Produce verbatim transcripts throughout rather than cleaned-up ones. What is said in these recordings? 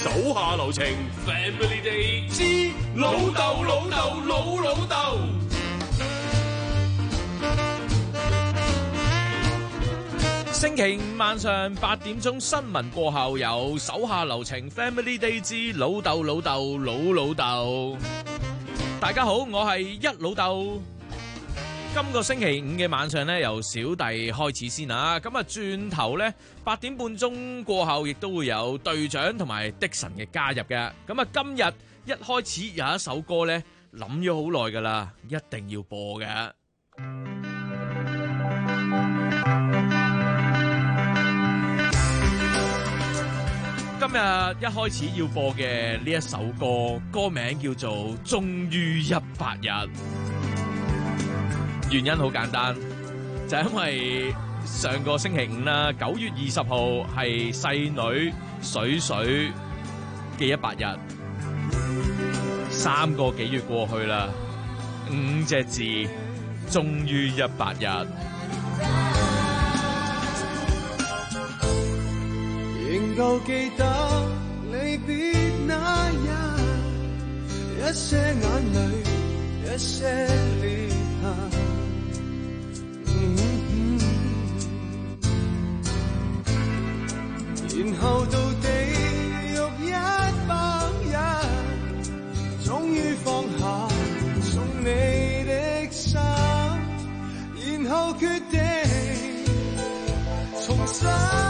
手下留情 ，Family Day 之老豆老豆老老豆。 星期五晚上八點鐘新聞過後，有手下留情 Family Day 之老豆老豆老老豆。大家好，我係一老豆。今個星期五嘅晚上咧，由小弟開始先啊。咁啊，轉頭咧八點半鐘過後，亦都會有隊長同埋的神嘅加入嘅。咁啊，今日一開始有一首歌咧，諗咗好耐噶啦，一定要播嘅。今日一開始要播嘅呢一首歌，歌名叫做《終於一百日》。原因好簡單，就係因為上個星期五啦，九月二十號係細女水水嘅一百日，三個幾月過去啦，五隻字，終於一百日。 仍舊記得離別那日，一些眼淚，一些裂痕。嗯嗯、然後到地獄一百日，終於放下送你的心，然後決定重新。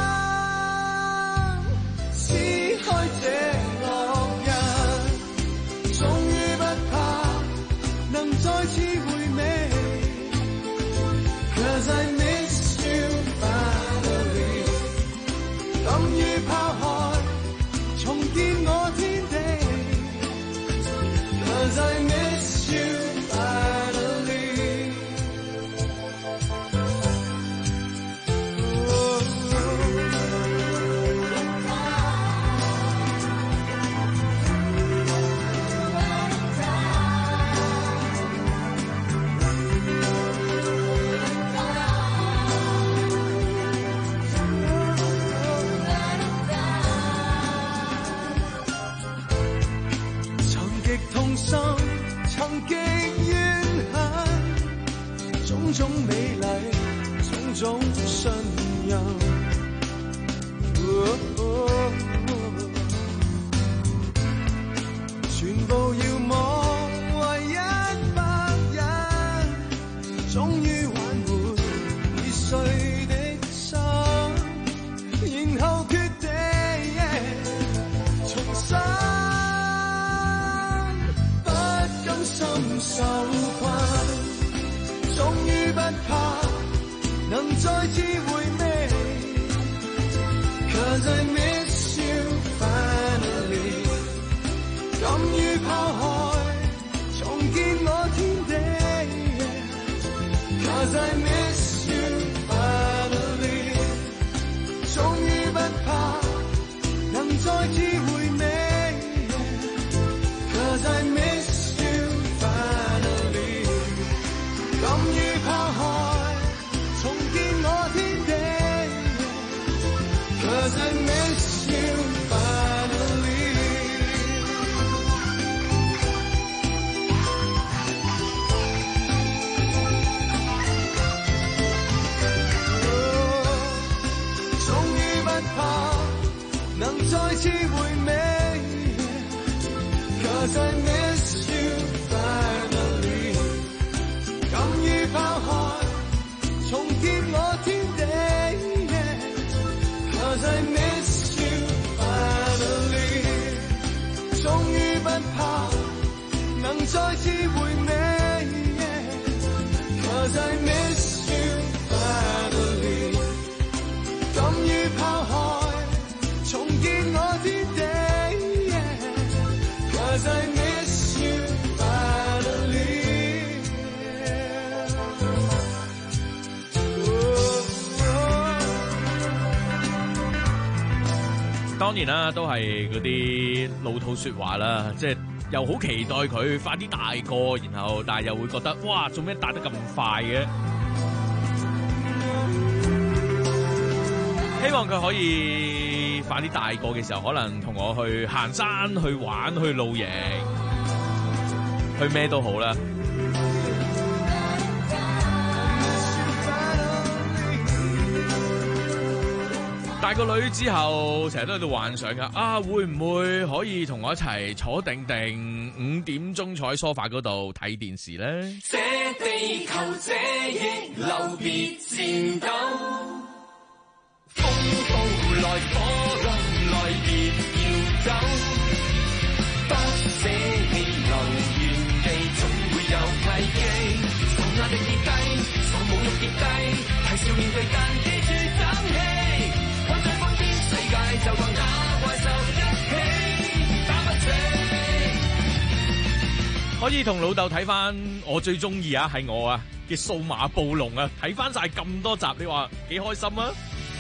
撕開這烙印，終於不怕能再次回味。Cause I miss you finally， 敢於拋開重建我天地。Cause I miss you finally。心曾極怨恨，種種美麗，種種信任，哦哦哦、全部要忘為一百日，終於挽回已碎的心，然後決定、yeah, 重新。心受困，終於不怕能再次回味。Cause I miss you finally， 敢於拋開重建我天地。Cause I miss you finally， 終於不怕能再次回味。Cause I miss敢於拋開重建我天地。Cause I miss you finally。 終於不怕能再次回味。Cause I miss you finally，敢於拋開重建我天地。Cause I miss you finally， 終於不怕能再次回味。Cause I miss you finally， 敢於拋開重建我天地。Cause I miss you finally。 當然啦，都係嗰啲老土說話啦，即係又好期待佢快啲大個，然後但係又會覺得哇，做咩大得咁快嘅？ 希望佢可以快啲大個嘅時候，可能同我去行山、去玩、去露營、去咩都好啦。大個女之後，成日都喺度幻想㗎，啊會唔會可以同我一齊坐定定五點鐘坐喺梳化嗰度睇電視咧？ 這地球這逆流別戰鬥，風暴來火浪來別要走，不捨棄留原地總會有契機，受壓力跌低，受侮辱跌低，係笑面對但記住爭氣。就當打怪獸一起打不死。 可以同老豆睇翻我最中意啊，係我啊嘅數碼暴龍啊，睇翻晒咁多集，你話幾開心啊？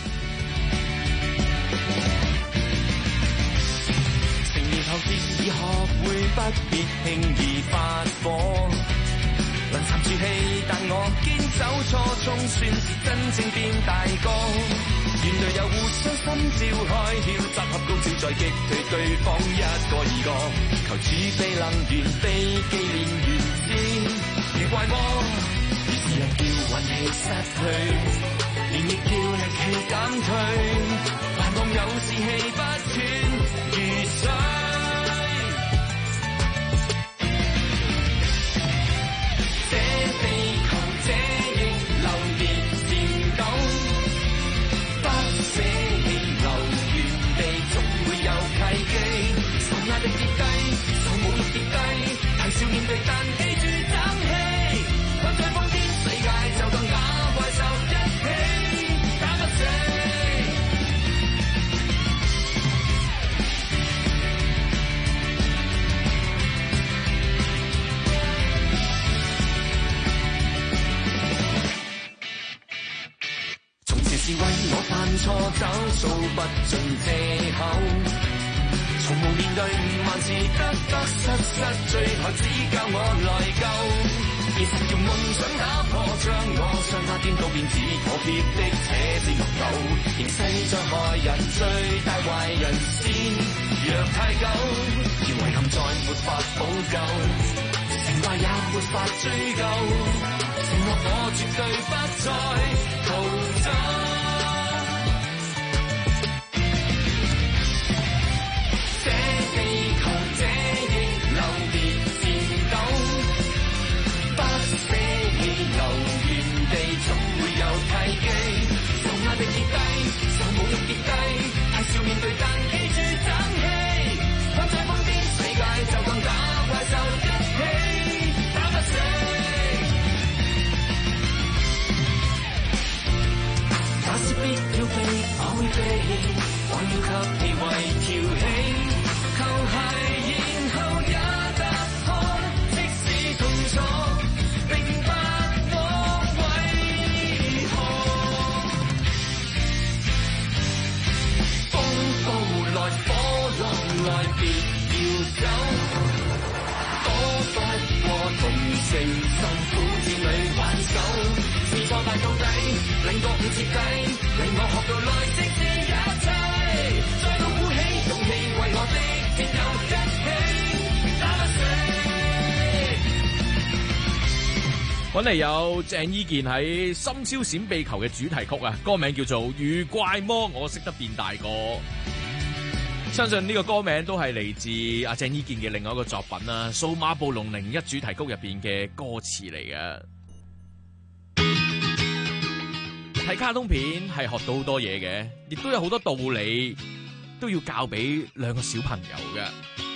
成年後建議學會不必輕易發火，能沉住氣，但我堅守初衷，算是真正變大個。原來又互相心照開竅，集合高招再擊退對方一個二個，求儲備能源被紀念完之，別怪我，於是人叫運氣失去，連亦叫力氣減退，還望有士氣不斷如水。跌低，受侮辱跌低，係笑面對，但記住爭氣。困在瘋癲世界，就當打怪獸一起打不死。從前是為我犯錯找數不盡藉口，從無面對萬事得得失失，最後只教我內疚。現實用夢想打破，將我雙打顛倒變只妥協的這隻木偶。形勢在害人，最大壞人先若太久，而遺憾再沒法補救，成敗也沒法追究。承諾我絕對不再逃走。跌低，受侮辱跌低，係笑面對，但記住爭氣。困在瘋癲世界，就當打怪獸一起打不死。假使必要避，我會避，我要給你為調戲，求係然後也答破，即使痛楚。愛別要走，躲不過同情，辛苦子女挽手，是挫敗到底，令覺悟徹底，令我學到來直視一切，再度鼓起勇氣，為我的戰友一起打不死。 揾嚟有鄭伊健喺《深宵閃避球》嘅主題曲啊，歌名叫做《遇怪魔我識得變大個》。相信呢個歌名都係嚟自阿鄭伊健嘅另外一個作品啦，《數碼暴龍零一》主題曲入邊嘅歌詞嚟嘅。睇卡通片係學到好多嘢嘅，亦都有好多道理都要教俾兩個小朋友嘅。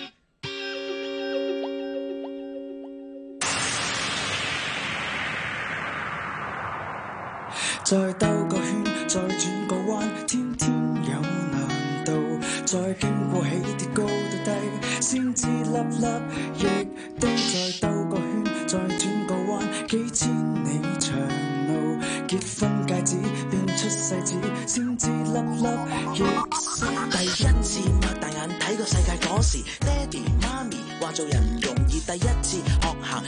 再兜個圈，再轉個彎，天天有難度。再經過起跌高到低，先知粒粒亦都再兜個圈，再轉個彎，幾千里長路。結婚戒指變出世紙，先知粒粒亦第一次擘大眼睇個世界嗰時，爹哋媽咪話做人唔容易。第一次學行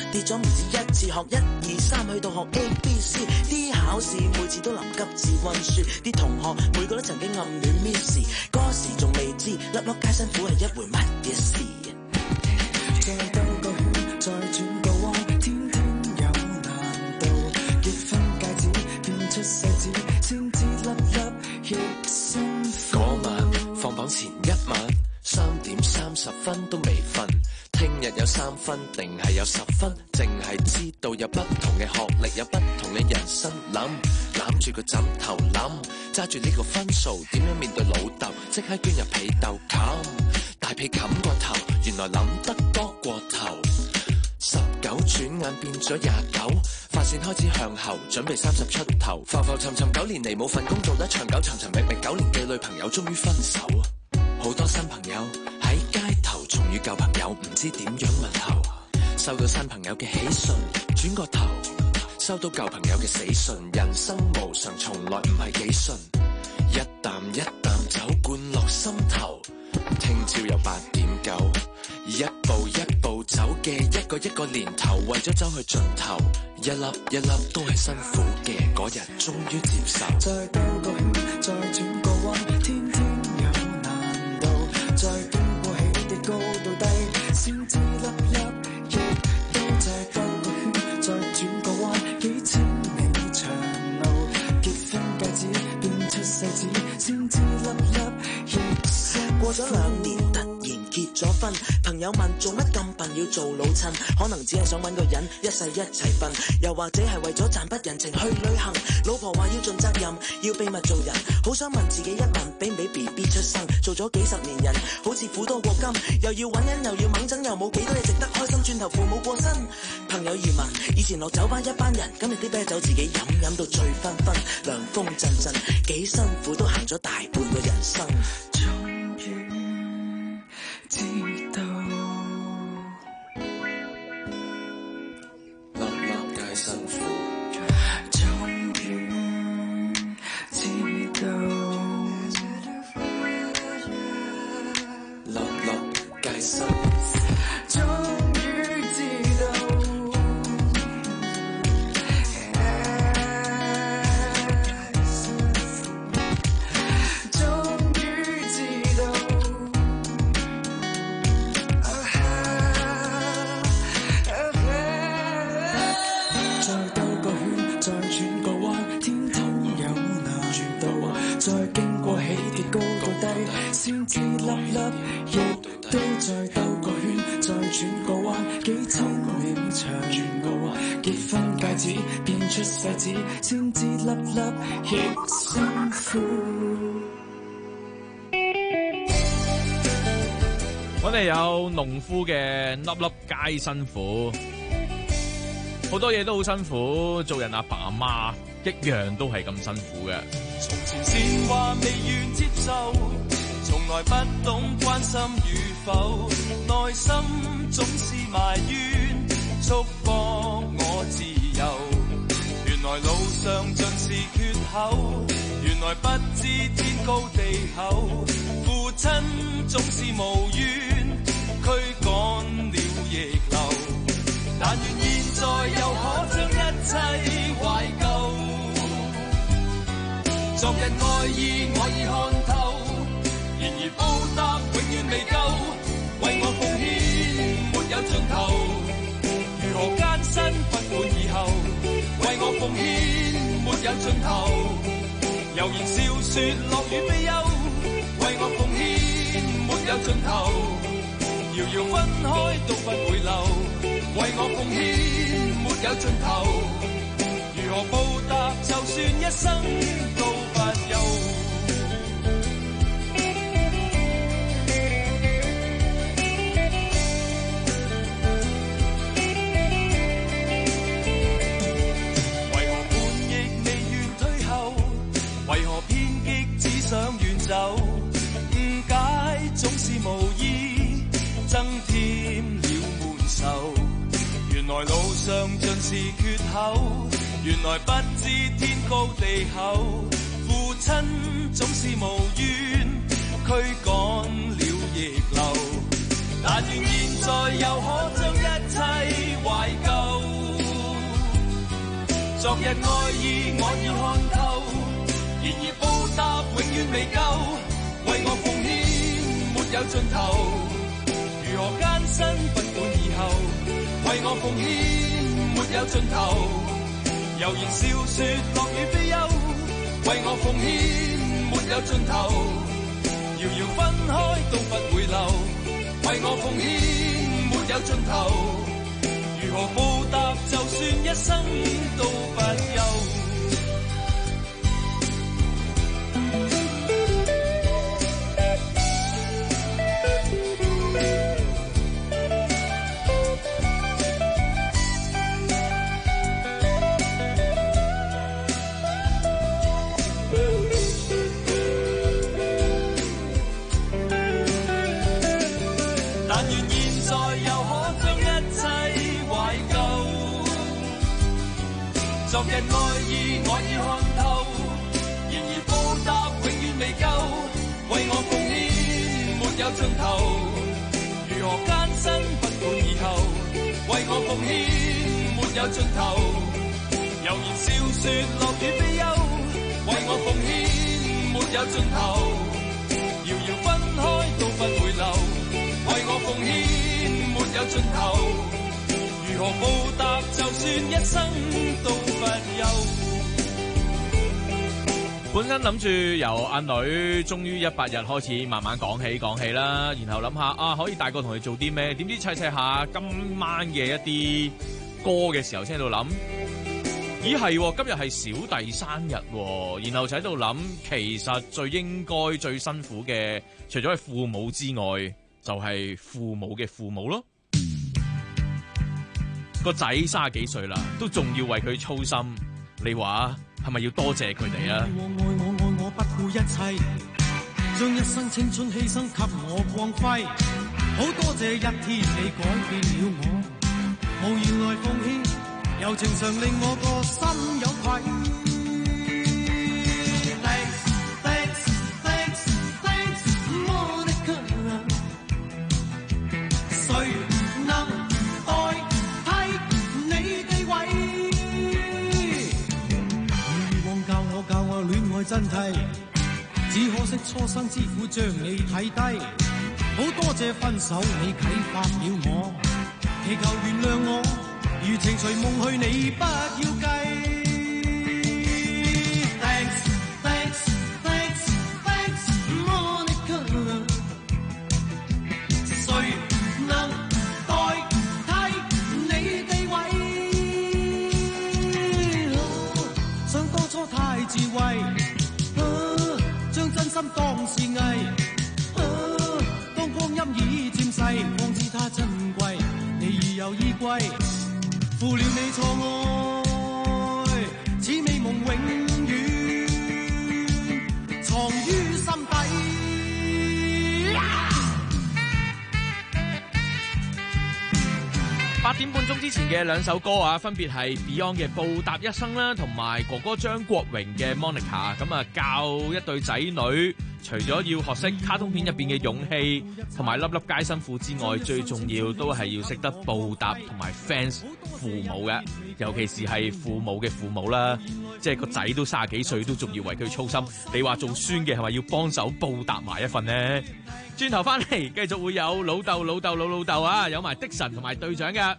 跌咗唔止一次，學一二三去到學 A B C， 啲考試每次都臨急至溫書，啲同學每個都曾經暗戀 Miss， 嗰時仲未知粒粒皆辛苦係一回乜嘢事。 再兜個圈，再轉個彎，天天有難度。結婚戒指變出世紙，先知粒粒亦辛苦。 嗰晚放榜前一晚，三點三十分都未瞓。聽日有三分定係有十分，淨係知道有不同嘅學歷，有不同嘅人生。諗攬住個枕頭諗，揸住呢個分數點樣面對老豆，即刻捐入被竇冚，大被冚個頭，原來諗得多過頭。十九轉眼變咗廿九，髮線開始向後，準備三十出頭，浮浮沉沉九年嚟冇份工做得長久，尋尋覓覓九年嘅女朋友終於分手。好多新朋友喺街頭重遇舊朋友，唔知點樣問候。收到新朋友嘅喜訊，轉個頭收到舊朋友嘅死訊。人生無常，從來唔係幾順，一啖一啖酒灌落心頭。聽朝又八點九，一步一步走嘅一個一個年頭，為咗走去盡頭，一粒一粒都係辛苦嘅，嗰日終於接受。 再兜個圈，再轉個彎，天天有難度，再經過起跌高到低，先知粒粒亦都再兜個圈，再轉個彎，幾千里長路，結婚戒指變出世紙，先知粒粒亦辛苦。 過咗兩年突然結咗婚，朋友問做乜咁笨要做老襯，可能只係想揾個人一世一齊瞓，又或者係為咗賺筆人情去旅行。老婆話要盡責任，要秘密做人，好想問自己一問，俾唔俾 B B 出生？做咗幾十年人，好似苦多過金，又要揾人又要猛整，又冇幾多嘢值得開心。轉頭父母過身，朋友移民，以前落酒吧一班人，今日啲啤酒自己飲，飲到醉醺醺，涼風陣陣，幾辛苦都行咗大半個人生。 知道粒粒皆辛苦， 終於知道粒粒皆辛苦， 終於知道終於知道。再兜個圈，再轉個彎，天天有難度，再經過起跌高到低，先知粒粒亦都再兜個圈，再轉個彎，幾千里長路，結婚戒指變出世紙，先知粒粒亦辛苦。 我哋有農夫嘅粒粒皆辛苦，好多嘢都好辛苦，做人阿爸阿媽一樣都係咁辛苦嘅。 從前善話未願接受，從來不懂關心與否，內心總是埋怨，束縛我自由。原來路上盡是缺口，原來不知天高地厚，父親總是無怨，驅趕了逆流。但願現在又可將一切懷舊，昨日愛意我已看透，然而報答永遠未夠，為我奉獻沒有盡頭。如何艱辛不管以後，為我奉獻沒有盡頭。悠然笑說樂與悲憂，為我奉獻沒有盡頭。遙遙分開都不會留，為我奉獻沒有盡頭。如何報答，就算一生都不休。為何叛逆未願退後，為何偏激只想遠走，誤解總是無意，增添了悶愁。原來路上盡是缺口，原來不知天高地厚，父親總是無怨，驅趕了逆流。但願現在又可將一切懷舊， 昨日愛意我已看透，然而報答永遠未夠，為我奉獻沒有盡頭。如何艱辛不管以後，為我奉獻沒有盡頭。悠然笑說樂與悲憂，為我奉獻沒有盡頭。遙遙分開都不回流，為我奉獻沒有盡頭。如何報答，就算一生都不休。昨日愛意我已看透，然而報答永遠未夠，為我奉獻沒有盡頭。如何艱辛不管以後，為我奉獻沒有盡頭。悠然笑說樂與悲憂，為我奉獻沒有盡頭。遙遙分開都不回流，為我奉獻沒有盡頭。如何報答，就算一生都不休。 本身諗住由阿女終於一百日開始慢慢講起講起啦，然後諗下啊可以大個同佢做啲咩？點知砌砌下今晚嘅一啲歌嘅時候，先喺度諗，咦係今日係小弟生日，然後就喺度諗，其實最應該最辛苦嘅，除咗係父母之外，就係父母嘅父母咯。個仔三十幾歲啦，都仲要為佢操心，你話係咪要多謝佢哋啊？ 我愛我愛我不顧一切，將一生青春犧牲給我光輝。好多謝一天你改變了我，無言來奉獻，柔情常令我個心有愧。真諦，只可惜初生之苦將你睇低。好多謝分手你啟發了我，祈求原諒我，如情隨夢去你不要計。Thanks thanks thanks thanks Monica， 誰能代替你地位？想當初太智慧，真心當是藝，啊，當光陰已漸逝，方知它珍貴。你已有依歸，負了你錯愛，此美夢永遠藏於心底。 八點半鐘之前嘅兩首歌啊，分別係 Beyond 嘅《報答一生》啦，同埋哥哥張國榮嘅 Monica。咁啊，教一對仔女，除咗要學識卡通片入邊嘅勇氣同埋粒粒皆辛苦之外，最重要都係要識得報答同埋 fans 父母嘅，尤其是係父母嘅父母啦。即係個仔都三十幾歲，都仲要為佢操心。你話做孫嘅係咪要幫手報答埋一份呢？轉頭翻嚟，繼續會有老豆老豆老老豆啊，有埋的神同埋隊長嘅。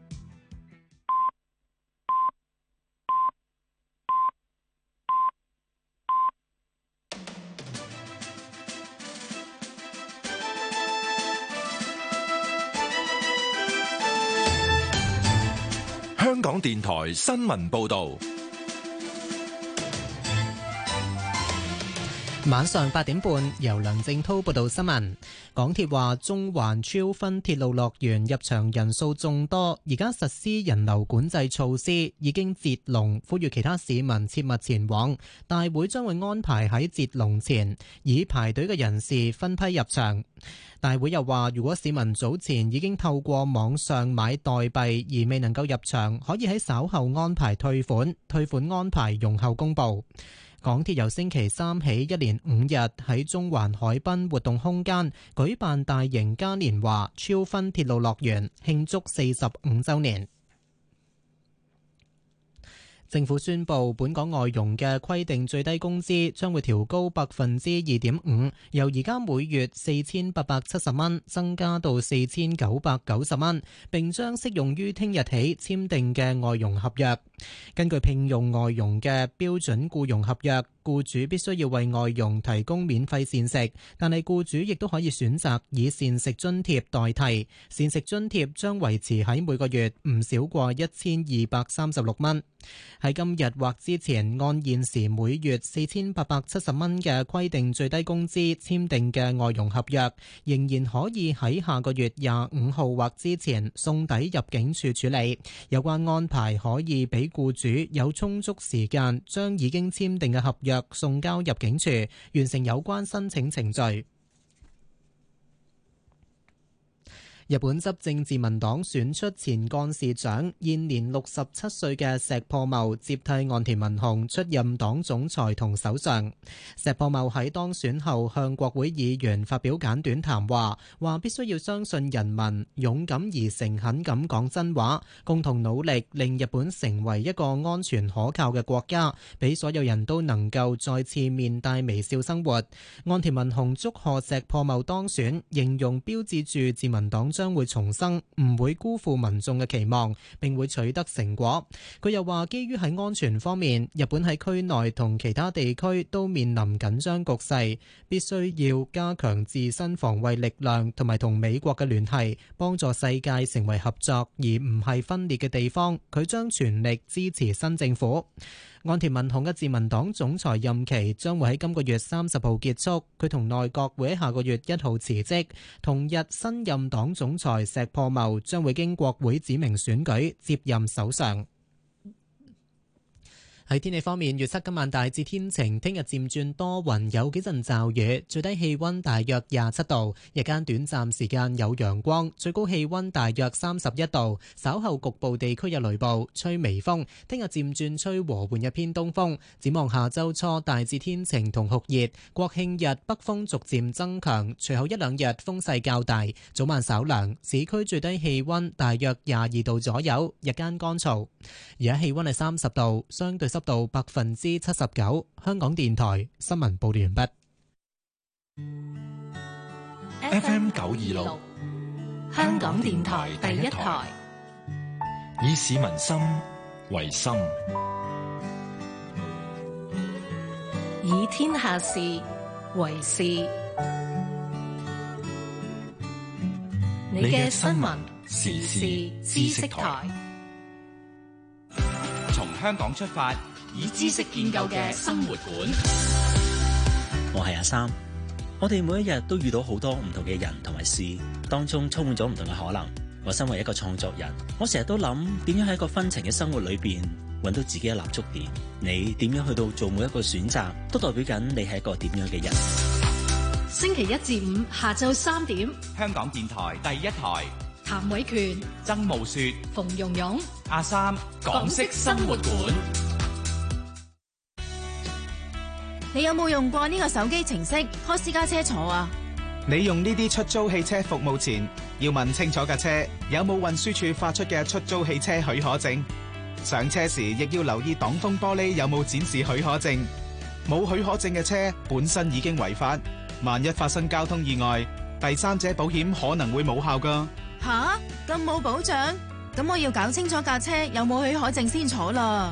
香港電台新聞報道。 晚上八點半，由梁正滔報道新聞。港鐵話中環超分鐵路樂園入場人數眾多，而家實施人流管制措施，已經截龍，呼籲其他市民切勿前往。大會將會安排喺截龍前，以排隊嘅人士分批入場。大會又話，如果市民早前已經透過網上買代幣而未能夠入場，可以喺稍後安排退款，退款安排容後公佈。港鐵由星期三起一連五日喺中環海濱活動空間舉辦大型嘉年華超分鐵路樂園，慶祝四十五週年。 政府宣布，本港外傭嘅規定最低工資將會調高百分之二點五，由而家每月四千八百七十蚊增加到四千九百九十蚊，並將適用於聽日起簽訂嘅外傭合約。根據聘用外傭嘅標準僱傭合約，僱主必須要為外傭提供免費膳食，但係僱主亦都可以選擇以膳食津貼代替。膳食津貼將維持喺每個月唔少過一千二百三十六蚊。喺今日或之前按現時每月四千八百七十蚊嘅規定最低工資簽訂嘅外傭合約，仍然可以喺下個月廿五號或之前送抵入境處處理。有關安排可以俾僱主有充足時間將已經簽訂嘅合約送交入境處，完成有關申請程序。日本執政自民黨選出前幹事長，現年六十七歲嘅石破茂接替岸田文雄出任黨總裁同首相。石破茂喺當選後向國會議員發表簡短談話，話必須要相信人民，勇敢而誠懇咁講真話，共同努力令日本成為一個安全可靠嘅國家，俾所有人都能夠再次面帶微笑生活。岸田文雄祝賀石破茂當選，形容標誌住自民黨將會重生，唔會辜負民眾嘅期望，並會取得成果。佢又話，基於喺安全方面，日本喺區內同其他地區都面臨緊張局勢，必須要加強自身防衛力量，同埋同美國嘅聯繫，幫助世界成為合作而唔係分裂嘅地方。佢將全力支持新政府。岸田文雄嘅自民黨總裁任期將會喺今個月三十號結束，佢同內閣會喺下個月一號辭職。同日，新任黨總裁石破茂將會經國會指明選舉接任首相。喺天氣方面，預測今晚大致天晴，聽日漸轉多雲，有幾陣驟雨，最低氣溫大約廿七度，日間短暫時間有陽光，最高氣溫大約三十一度。稍後局部地區有雷暴，吹微風。聽日漸轉吹和緩一偏東風。展望下周初大致天晴同酷熱，國慶日北風逐漸增強，隨後一兩日風勢較大，早晚稍涼。市區最低氣溫大約廿二度左右，日間乾燥。而家氣溫係三十度，相對濕度百分之七十九。香港電台新聞報道完畢。 F M 九二六， 香港電台第一台， 以市民心為心， 以天下事為事。你嘅新聞時事知識台， 從香港出發，以知識建構嘅生活館。 我係阿三，我哋每一日都遇到好多唔同嘅人同埋事，當中充滿咗唔同嘅可能。我身為一個創作人，我成日都諗點樣喺一個紛呈嘅生活裏邊揾到自己嘅立足點。你點樣去到做每一個選擇，都代表緊你係一個點樣嘅人。 星期一至五下晝三點， 香港電台第一台， 譚偉權、 曾慕雪、 馮蓉蓉、 阿三港式生活館。 你有冇用過呢個手機程式開私家車坐啊？ 你用呢啲出租汽車服務前，要問清楚架車有冇運輸署發出嘅出租汽車許可證。上車時亦要留意擋風玻璃有冇展示許可證。冇許可證嘅車本身已經違法，萬一發生交通意外，第三者保險可能會冇效㗎。 吓，咁冇保障？咁我要搞清楚架車有冇許可證先坐啦。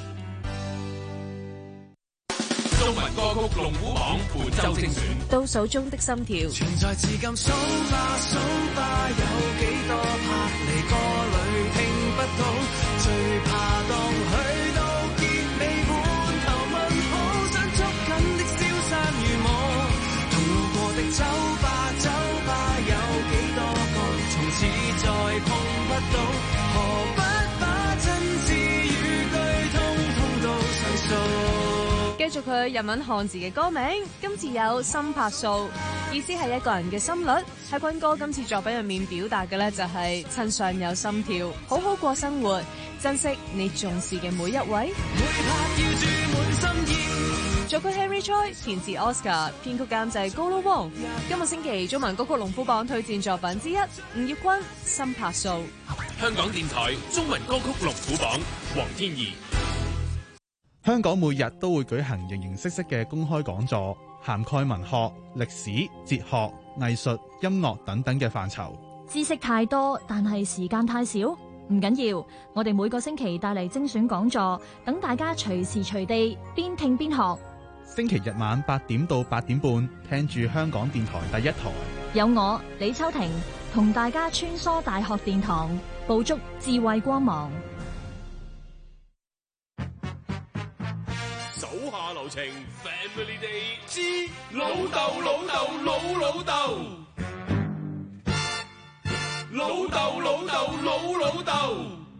中文歌曲龍虎榜本周精選， 倒數中的心跳。 存在至今數吧數吧，有幾多拍離歌裏聽不到，最怕當去到結尾滿頭問號，想捉緊的消散如夢，同路過的酒吧酒吧，有幾多個從此再碰不到，何不把真摯語句通通都上訴。 繼續佢日文漢字嘅歌名，今次有心拍數，意思係一個人嘅心率。喺坤哥今次作品入面表達嘅呢，就係趁尚有心跳，好好過生活，珍惜你重視嘅每一位。作曲 Henry Choi， 填詞 Oscar， 編曲監製高佬汪。今個星期中文歌曲龍虎榜推薦作品之一，吳業坤心拍數。 香港電台中文歌曲龍虎榜，黃天怡。 香港每日都會舉行形形色色嘅公開講座，涵蓋文學、歷史、哲學、藝術、音樂等等嘅範疇。 知識太多，但係時間太少，唔緊要。我哋每個星期帶嚟精選講座，等大家隨時隨地邊聽邊學。 星期日晚八點到八點半，聽住香港電台第一台， 有我李秋婷同大家穿梭大學殿堂，捕捉智慧光芒。 手下留情 ，Family Day 之老豆老豆老老豆，老豆老豆老老豆。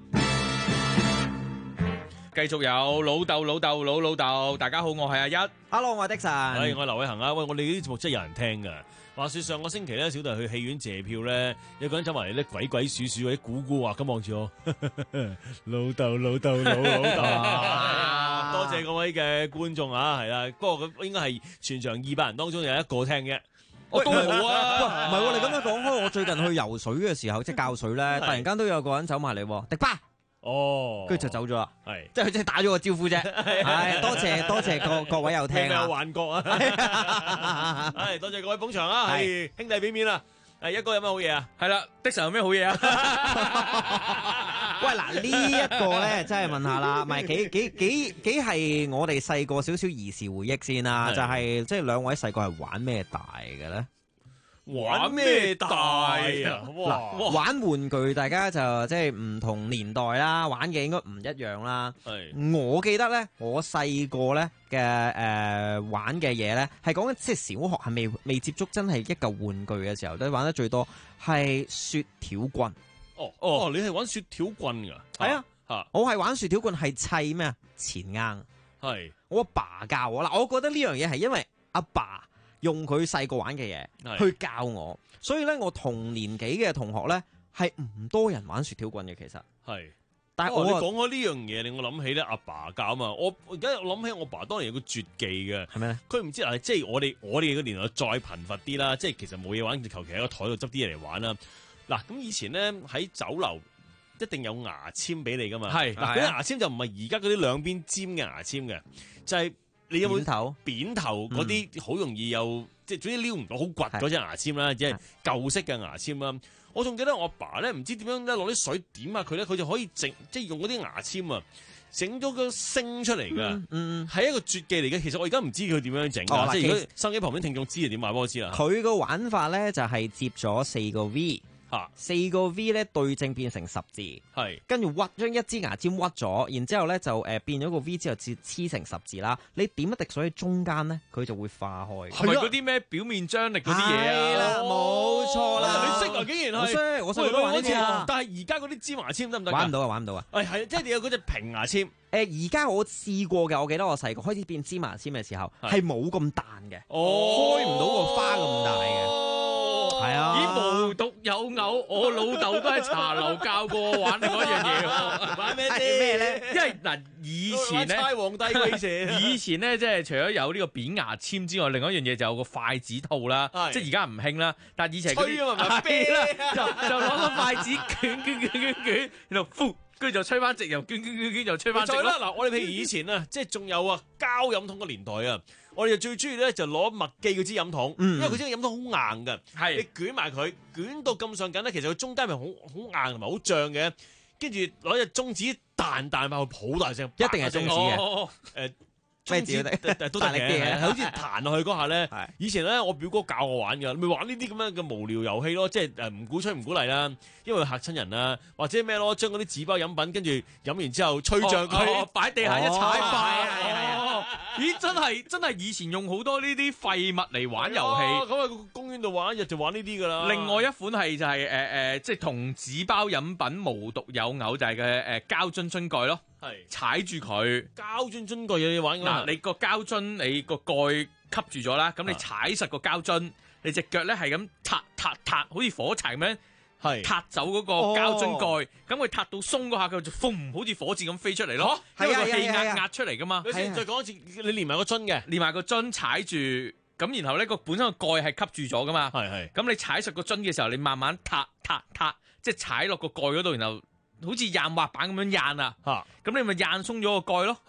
繼續有老豆老豆老老豆，大家好，我係阿一 ，Hello， 我係的神， 係我係劉偉恒啊。喂，我哋呢啲節目真係有人聽噶。話說上個星期咧，小弟去戲院借票咧，有個人走埋嚟咧，鬼鬼祟祟或者古古惑咁望住我，老豆老豆老老豆。多謝各位嘅觀眾啊，係啦，不過佢應該係全場二百人當中有一個聽嘅。 我都好啊，喂，唔係你咁樣講開，我最近去游水嘅時候，即係教水咧，突然間都有個人走埋嚟，迪巴。哦，跟住就走咗啦，係，即係佢即係打咗個招呼啫，係，多謝多謝各各位有聽啊， 幻覺啊，係，多謝各位捧場啊，係，兄弟俾面啦，係一哥有咩好嘢啊？ 係啦，的神有咩好嘢啊？ 喂，嗱呢一個咧，真係問下啦，唔係幾幾幾幾係我哋細個少少兒時回憶先啦，就係即係兩位細個係玩咩大嘅咧？ 玩咩大啊？ 嗱，玩玩具大家就即係唔同年代啦，玩嘅應該唔一樣啦。係，我記得咧，我細個咧嘅誒玩嘅嘢咧，係講緊即係小學係未未接觸真係一嚿玩具嘅時候，都玩得最多係雪條棍。 哦哦，你係玩雪條棍㗎？ 係啊，啊我係玩雪條棍係砌咩啊？錢罌。係，我阿爸教我嗱，我覺得呢樣嘢係因為阿爸用佢細個玩嘅嘢去教我，所以咧我同年紀嘅同學咧係唔多人玩雪條棍嘅，其實係。但係我、哦、你講開呢樣嘢，令我諗起咧阿爸教啊嘛。我而家諗起我爸當年有個絕技嘅，係咩咧？佢唔知啊，即係我哋我哋嘅年代再頻繁啲啦，即係其實冇嘢玩，求其喺個台度執啲嘢嚟玩啦。嗱，咁以前咧喺酒樓一定有牙籤俾你噶嘛，係嗱嗰啲牙籤就唔係而家嗰啲兩邊尖嘅牙籤嘅，就係、是。你有冇扁頭？扁頭嗰啲好容易又即係總之撩唔到好掘嗰隻牙籤啦，即係舊式嘅牙籤啦。我仲記得我阿爸咧，唔知點樣咧攞啲水點下佢咧，佢就可以整即係用嗰啲牙籤啊，整咗個聲出嚟㗎。嗯嗯，係一個絕技嚟嘅。其實我而家唔知佢點樣整㗎。即係如果收機旁邊聽眾知啊，點話俾我知啦。佢個玩法咧就係接咗四個 V。啊、四個 V 咧對正變成十字，係跟住屈將一支牙籤屈咗，然之後咧就誒、呃、變咗個 V 之後接黐成十字啦。你點一滴水喺中間咧，佢就會化開。係咪嗰啲咩表面張力嗰啲嘢啊？冇錯啦，你識啊？竟然係我識，我識都玩呢啲啊！但係而家嗰啲芝麻籤得唔得？玩唔到啊！玩唔到啊！誒係，即係你有嗰隻平牙籤。誒而家我試過嘅，我記得我細個開始變芝麻籤嘅時候係冇咁彈嘅，哦、開唔到個花咁大嘅。係啊！咦，無獨有偶，我老豆都喺茶樓教過我玩另外一樣嘢喎。玩咩啲咩咧？因為嗱，以前咧，猜皇帝威蛇。以前咧，即係除咗有呢個扁牙籤之外，另外一樣嘢就有個筷子套啦。即係而家唔興啦，但係以前吹啊嘛，啤啦，就就攞個筷子捲捲捲捲捲，然後呼，跟住就吹翻直，又捲捲捲捲就吹翻直咯。嗱，我哋譬如以前啊，即係仲有啊膠飲筒嘅年代啊。我哋就最中意咧，就攞麥記嗰支飲筒，嗯、因為佢支飲筒好硬嘅，你捲埋佢，捲到咁上緊咧，其實佢中間咪好好硬同埋好脹嘅，跟住攞隻中指彈彈爆佢，好大聲，一定係中指嘅，誒、哦。呃咩字都大力啲嘅，好似彈落去嗰下咧。以前咧，我表哥教我玩㗎，咪玩呢啲咁樣嘅無聊遊戲咯，即係誒唔鼓吹唔鼓勵啦，因為嚇親人啦，或者咩咯，將嗰啲紙包飲品跟住飲完之後吹脹佢，擺地下一踩快。咦，真係真係以前用好多呢啲廢物嚟玩遊戲，咁啊個公園度玩一日就玩呢啲㗎啦。另外一款係就係誒誒，即係同紙包飲品無獨有偶，就係嘅誒膠樽樽蓋咯。係踩住佢，膠樽樽蓋有嘢玩㗎。嗱，你個膠樽你個蓋吸住咗啦，咁你踩實個膠樽，你隻腳咧係咁撻撻撻，好似火柴咁樣，係撻走嗰個膠樽蓋，咁佢撻到鬆嗰下，佢就風，好似火箭咁飛出嚟咯。因為個氣壓壓出嚟㗎嘛。你先再講一次，你連埋個樽嘅，連埋個樽踩住，咁然後咧個本身個蓋係吸住咗㗎嘛。係係。咁你踩實個樽嘅時候，你慢慢撻撻撻，即係踩落個蓋嗰度，然後。好似硬滑板咁樣硬啊，咁、啊、你咪硬鬆咗個蓋咯。係，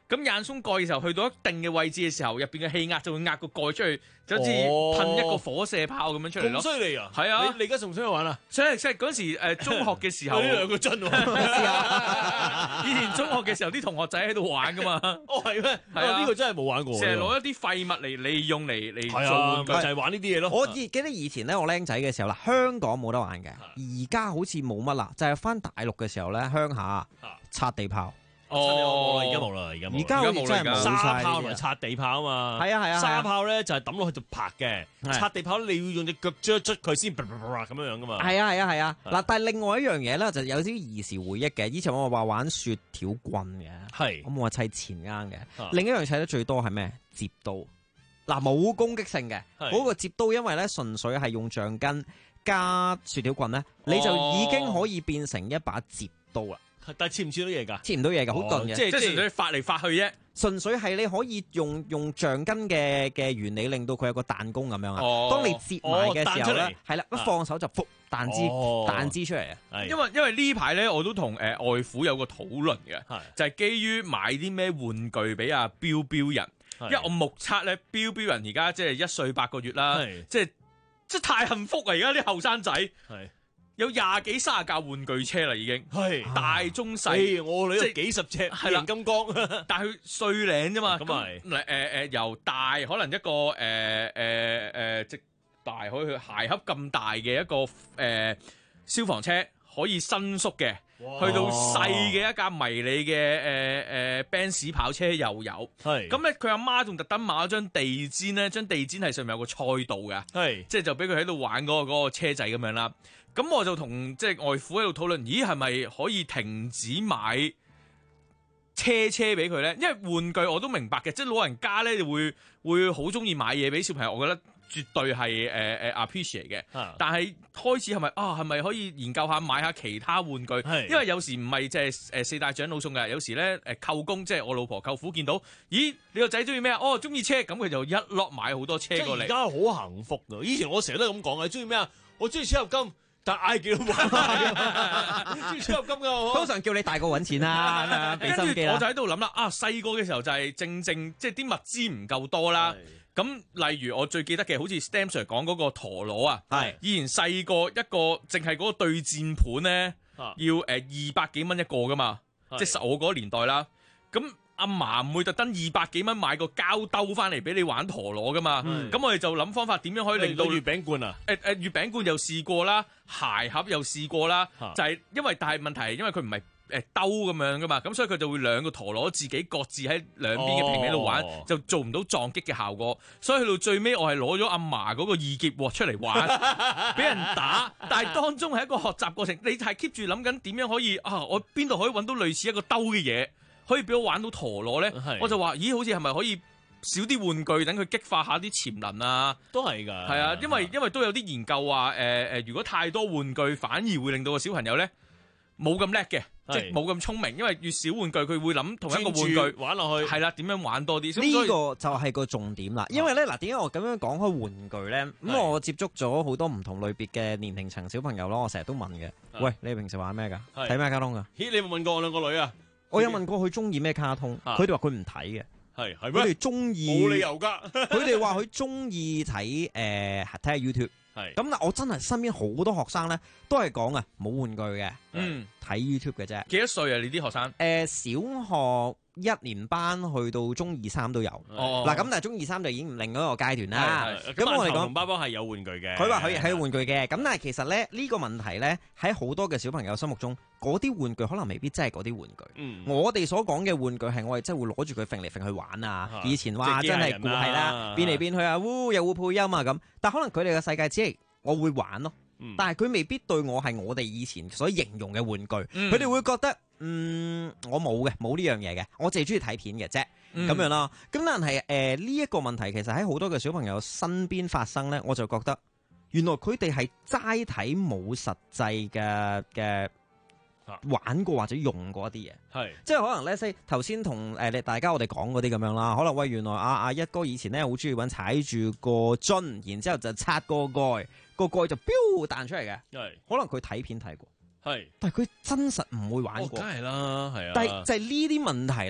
咁硬鬆蓋嘅時候，去到一定嘅位置嘅時候，入邊嘅氣壓就會壓個蓋出去，就好似噴一個火射炮咁樣出嚟咯。 咁犀利啊！ 係啊！ 你你而家仲唔想去玩啊？ 想係即係嗰時誒中學嘅時候， 呢兩個樽喎。 以前中學嘅時候，啲同學仔喺度玩噶嘛。 哦，係咩？ 係啊， 呢個真係冇玩過。 成日攞一啲廢物嚟利用嚟嚟做玩具， 就係玩呢啲嘢咯。 我記得以前咧，我僆仔嘅時候啦，香港冇得玩嘅，而家好似冇乜啦，就係翻大陸嘅時候咧，鄉下擦地炮。 哦，而家冇啦，而家冇。 而家好似真係冇沙炮同埋擦地炮啊嘛。係啊係啊。沙炮咧就係抌落去就拍嘅，擦地炮你要用隻腳捽捽佢先，咁樣樣噶嘛。係啊係啊係啊。嗱，但係另外一樣嘢咧，就有啲兒時回憶嘅。以前我話玩雪條棍嘅，係我冇話砌錢罌嘅。另一樣砌得最多係咩？摺刀。嗱，冇攻擊性嘅，嗰個摺刀因為咧純粹係用橡筋加雪條棍咧，你就已經可以變成一把摺刀啦。 但係切唔切到嘢㗎？ 切唔到嘢㗎，好鈍嘅。 即係即係純粹發嚟發去啫。 純粹係你可以用用橡筋嘅嘅原理，令到佢有個彈弓咁樣啊。哦、當你折埋嘅時候咧，係啦、哦，一放手就復彈支、哦、彈支出嚟啊。 因為因為呢排咧，我都同誒、呃、外父有個討論嘅，就係、是、基於買啲咩玩具俾阿彪彪人。因為我目測咧，彪彪人而家即係一歲八個月啦，即係即係太幸福啊！而家啲後生仔。有廿幾卅架玩具車啦，已經係大中細， 我女有幾十隻係啦金剛， 但係佢歲零啫嘛。 咁係誒誒由大可能一個誒誒誒即大可以去鞋盒咁大嘅一個誒、呃、消防車，可以伸縮嘅，去到細嘅一架迷你嘅誒誒 Benz 跑車又有。係咁咧，佢阿媽仲特登買咗張地氈咧，張地氈係上面有個賽道嘅，係即係就俾佢喺度玩嗰、嗰個嗰個車仔咁樣啦。咁我就同即係外父喺度討論，咦係咪可以停止買車車俾佢咧？因為玩具我都明白嘅，即係老人家咧會會好中意買嘢俾小朋友，我覺得絕對係誒誒 appreciate 嘅。呃呃、但係開始係咪啊？係咪可以研究下買下其他玩具？因為有時唔係即係誒四大長老送嘅，有時咧誒舅公即係我老婆舅父見到，咦你個仔中意咩啊？哦中意車，咁佢就一落買好多車過嚟。 而家好幸福㗎，以前我成日都係咁講嘅，中意咩啊？我中意車合金。但嗌幾多萬？出入金㗎， 通常叫你大個揾錢啦，俾心機啦。 我就喺度諗啦，啊細個嘅時候就係正正即係啲物資唔夠多啦。咁例如我最記得嘅，好似 Stam Sir 講嗰個陀螺啊，係以前細個一個淨係嗰個對戰盤咧，要誒二百幾蚊一個噶嘛，即係我嗰個年代啦。咁阿嫲唔會特登二百幾蚊買個膠兜翻嚟俾你玩陀螺噶嘛，咁、嗯、我哋就諗方法點樣可以令到月餅罐啊？ 誒誒、呃、月餅罐又試過啦，鞋盒又試過啦， 啊、 就係、是、因為但係問題係因為佢唔係誒兜咁樣噶嘛，咁所以佢就會兩個陀螺自己各自喺兩邊嘅平面度玩，哦、就做唔到撞擊嘅效果。所以去到最尾我係攞咗阿嫲嗰個二劫鑊出嚟玩，俾人打，但係當中係一個學習過程，你係 keep 住諗緊點樣可以啊？我邊度可以揾到類似一個兜嘅嘢？可以俾我玩到陀螺咧，我就話：咦，好似係咪可以少啲玩具，等佢激發下啲潛能啊？ 都係㗎。係啊，因為因為都有啲研究話，誒、呃、誒，如果太多玩具，反而會令到個小朋友咧冇咁叻嘅，即係冇咁聰明。因為越少玩具，佢會諗同一個玩具玩落去。 係啦，點樣玩多啲？ 呢個就係個重點啦。因為咧，嗱，點解我咁樣講開玩具咧？咁我接觸咗好多唔同類別嘅年齡層小朋友咯。我成日都問嘅，喂，你平時玩咩㗎？睇咩卡通㗎？ 咦，你有冇問過我兩個女啊？ 我有問過佢中意咩卡通，佢哋話佢唔睇嘅， 係係咩？ 佢哋中意冇理由㗎。 佢哋話佢中意睇誒睇下 YouTube。係咁嗱，我真係身邊好多學生咧，都係講啊冇玩具嘅，嗯，睇 YouTube 嘅啫。 幾多歲啊？你啲學生？誒、 呃，小學一年班去到中二三都有。哦，嗱咁，但係中二三就已經唔另一個階段啦。咁我哋講， 包包係有玩具嘅。 佢話佢係有玩具嘅，咁但係其實咧呢、這個問題咧喺好多嘅小朋友心目中，嗰啲玩具可能未必真係嗰啲玩具。嗯、我哋所講嘅玩具係我哋真係會攞住佢揈嚟揈去玩啊。啊以前話真係固係啦，變嚟變去啊，嗚又會配音啊咁。但可能佢哋嘅世界只係我會玩咯，嗯、但係佢未必對我係我哋以前所形容嘅玩具。佢哋、嗯、會覺得。嗯，我冇嘅，冇呢樣嘢嘅，我淨係中意睇片嘅啫，咁、嗯、樣啦。咁但係誒呢一個問題，其實喺好多嘅小朋友身邊發生咧，我就覺得原來佢哋係齋睇冇實際嘅嘅玩過或者用過一啲嘢，係即係可能咧，即係頭先同誒大家我哋講嗰啲咁樣啦。可能喂，原來阿阿一哥以前咧好中意搵踩住個樽，然之後就拆個蓋，個蓋就飆彈出嚟嘅，係可能佢睇片睇過。係，但係佢真實唔會玩過， 梗係啦，係啊。 但係就係呢啲問題啦，即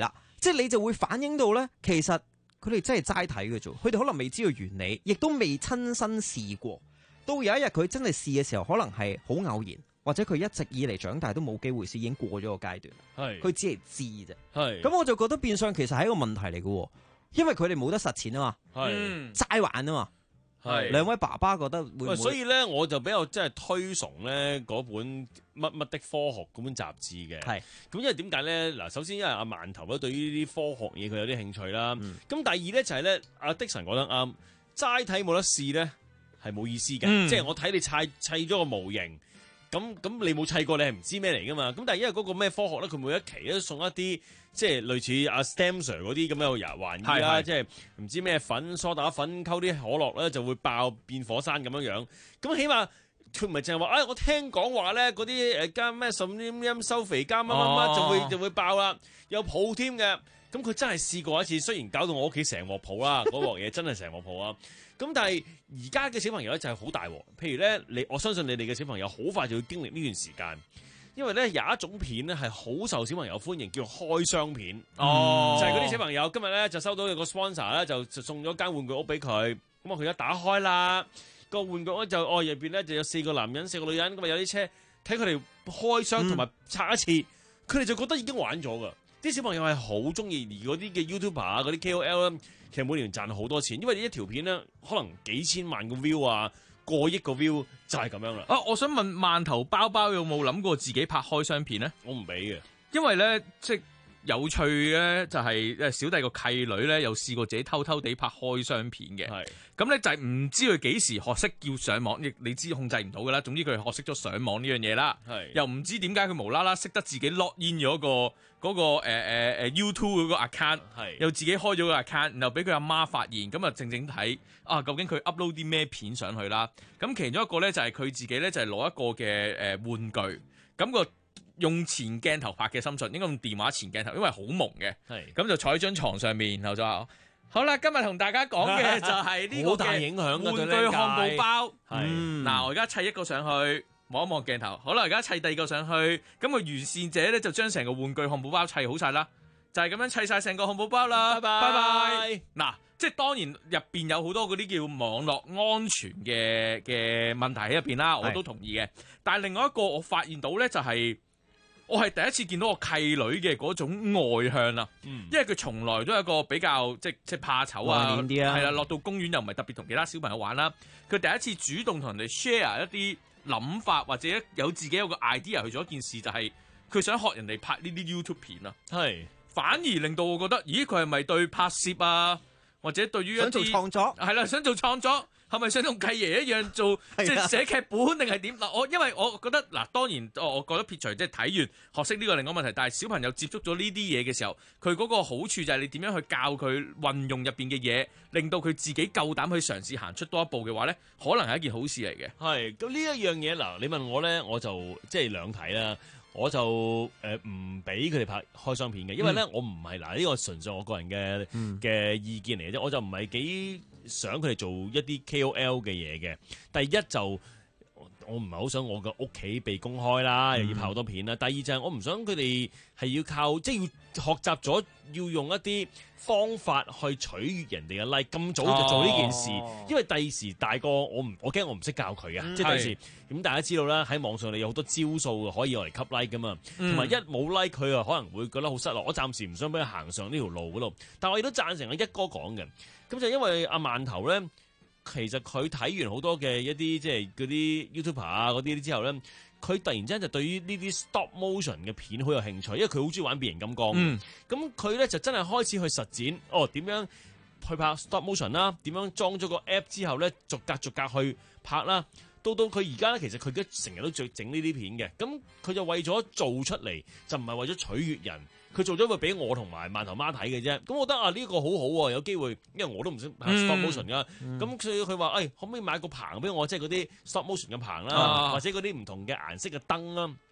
即係你就會反映到咧，其實佢哋真係齋睇嘅啫，佢哋可能未知道原理，亦都未親身試過。到有一日佢真係試嘅時候，可能係好偶然，或者佢一直以嚟長大都冇機會試，已經過咗個階段。 係佢只係知啫。 係咁我就覺得變相其實係一個問題嚟嘅，因為佢哋冇得實踐啊嘛， 係齋玩啊嘛。 係兩位爸爸覺得會唔會？ 所以咧我就比較即係推崇咧嗰本乜乜的科學嗰本雜誌嘅。係咁，因為點解咧？嗱，首先因為阿饅頭咧對於呢啲科學嘢佢有啲興趣啦。咁、嗯、第二咧就係咧，阿的神講得啱，齋睇冇得試咧係冇意思嘅。嗯、即係我睇你砌砌咗個模型，咁咁你冇砌過，你係唔知咩嚟噶嘛？咁但係因為嗰個咩科學咧，佢每一期都送一啲。即係類似阿 Stem Sir 嗰啲咁嘅日玩意啦，即係唔知咩粉梳打粉溝啲可樂咧就會爆變火山咁樣樣。咁起碼佢唔係淨係話，哎我聽講話咧嗰啲誒加咩什麼什麼收肥加乜乜乜就會就會爆啦，有泡添嘅。咁佢真係試過一次，雖然搞到我屋企成鑊泡啦，嗰鑊嘢真係成鑊泡啊。咁但係而家嘅小朋友咧就係好大鑊。譬如咧，你我相信你哋嘅小朋友好快就會經歷呢段時間。因為咧有一種片咧係好受小朋友歡迎，叫開箱片。哦，就係嗰啲小朋友今日咧就收到有個 sponsor 咧就就送咗間玩具屋俾佢，咁啊佢一打開啦，個玩具屋就哦入邊咧就有四個男人四個女人，咁啊有啲車，睇佢哋開箱同埋拆一次，佢哋、嗯、就覺得已經玩咗噶。啲小朋友係好中意，而嗰啲嘅 YouTuber 啊嗰啲 K O L 咧，其實每年賺好多錢，因為呢一條片咧可能幾千萬個 view 啊。過億個 view 就係咁樣啦。 啊，我想問饅頭包包有冇諗過自己拍開箱片咧？ 我唔俾嘅，因為咧即係有趣嘅就係誒小弟個契女咧有試過自己偷偷地拍開箱片嘅。係咁咧就係唔知佢幾時學識要上網，亦你知控制唔到噶啦。總之佢學識咗上網呢樣嘢啦。係又唔知點解佢無啦啦識得自己 log in 咗個。嗰、那個誒誒誒 YouTube 嗰個 account， 又自己開咗個 account， 然後俾佢阿媽發現，咁啊靜靜睇啊，究竟佢 upload 啲咩片上去啦？咁其中一個咧就係佢自己咧就係攞一個嘅誒玩具，咁、那個用前鏡頭拍嘅深信，應該用電話前鏡頭，因為好朦嘅，咁就坐喺張床上面，然後就話好啦，今日同大家講嘅就係呢個好大影響嘅玩具漢堡包。嗱、 嗯， 我而家砌一個上去。望一望鏡頭，好啦，而家砌第二個上去，咁個完善者咧就將成個玩具漢堡包砌好晒啦，就係、是、咁樣砌晒成個漢堡包啦。拜拜拜拜。嗱，即係當然入邊有好多嗰啲叫網絡安全嘅嘅問題喺入邊啦，我都同意嘅。但係另外一個我發現到咧就係、是，我係第一次見到我契女嘅嗰種外向啦、嗯，因為佢從來都係一個比較即即怕醜啊，係啦，落到公園又唔係特別同其他小朋友玩啦。佢第一次主動同人哋 share 一啲諗法或者有自己有個 idea 去做一件事，就係佢想學人哋拍呢啲 YouTube 片啊，係反而令到我覺得，咦佢係咪對拍攝啊或者對於一啲想做創作係啦，想做創作係咪想同契爺一樣做即係寫劇本定係點嗱？我因為我覺得嗱，當然我覺得撇除即係睇完學識呢個另外一個問題，但係小朋友接觸咗呢啲嘢嘅時候，佢嗰個好處就係你點樣去教佢運用入邊嘅嘢，令到佢自己夠膽去嘗試行出多一步嘅話咧，可能係一件好事嚟嘅。 係咁呢一樣嘢嗱，你問我咧，我就即係兩睇啦。我就誒唔俾佢哋拍開箱片嘅，因為咧、嗯、我唔係嗱呢個純粹我個人嘅嘅、嗯、意見嚟嘅啫，我就唔係幾想佢哋做一啲 K O L 嘅嘢嘅。第一就我唔係好想我嘅屋企被公開啦，又要拍好多片啦、嗯。第二就係我唔想佢哋係要靠即係、就是、要學習咗要用一啲方法去取悅人哋嘅 like， 咁早就做呢件事，哦、因為第時大個我唔我驚我唔識教佢啊、嗯，即係第時咁大家知道啦，喺網上你有好多招數可以用嚟吸 like 噶嘛，同、嗯、埋一冇 like 佢啊可能會覺得好失落。我暫時唔想俾佢行上呢條路嗰度，但我亦都贊成阿一哥講嘅，咁就因為阿饅頭咧。其實佢睇完好多嘅一啲即係嗰啲 YouTuber 啊嗰啲之後咧，佢突然之間就對於呢啲 stop motion 嘅片好有興趣，因為佢好中意玩變形金剛。咁佢咧就真係開始去實踐，哦點樣去拍 stop motion 啦？點樣裝咗個 app 之後咧，逐格逐格去拍啦。到到佢而家咧，其實佢而家成日都最整呢啲片嘅。咁佢就為咗做出嚟，就唔係為咗取悅人。佢做咗會俾我同埋饅頭媽睇嘅啫，咁我覺得啊呢、這個好好喎，有機會，因為我都唔識拍 stop motion 噶，咁、嗯、所以佢話誒可唔可以買個棚俾我，即係嗰啲 stop motion 嘅棚啦、啊，或者嗰啲唔同嘅顏色嘅燈啦。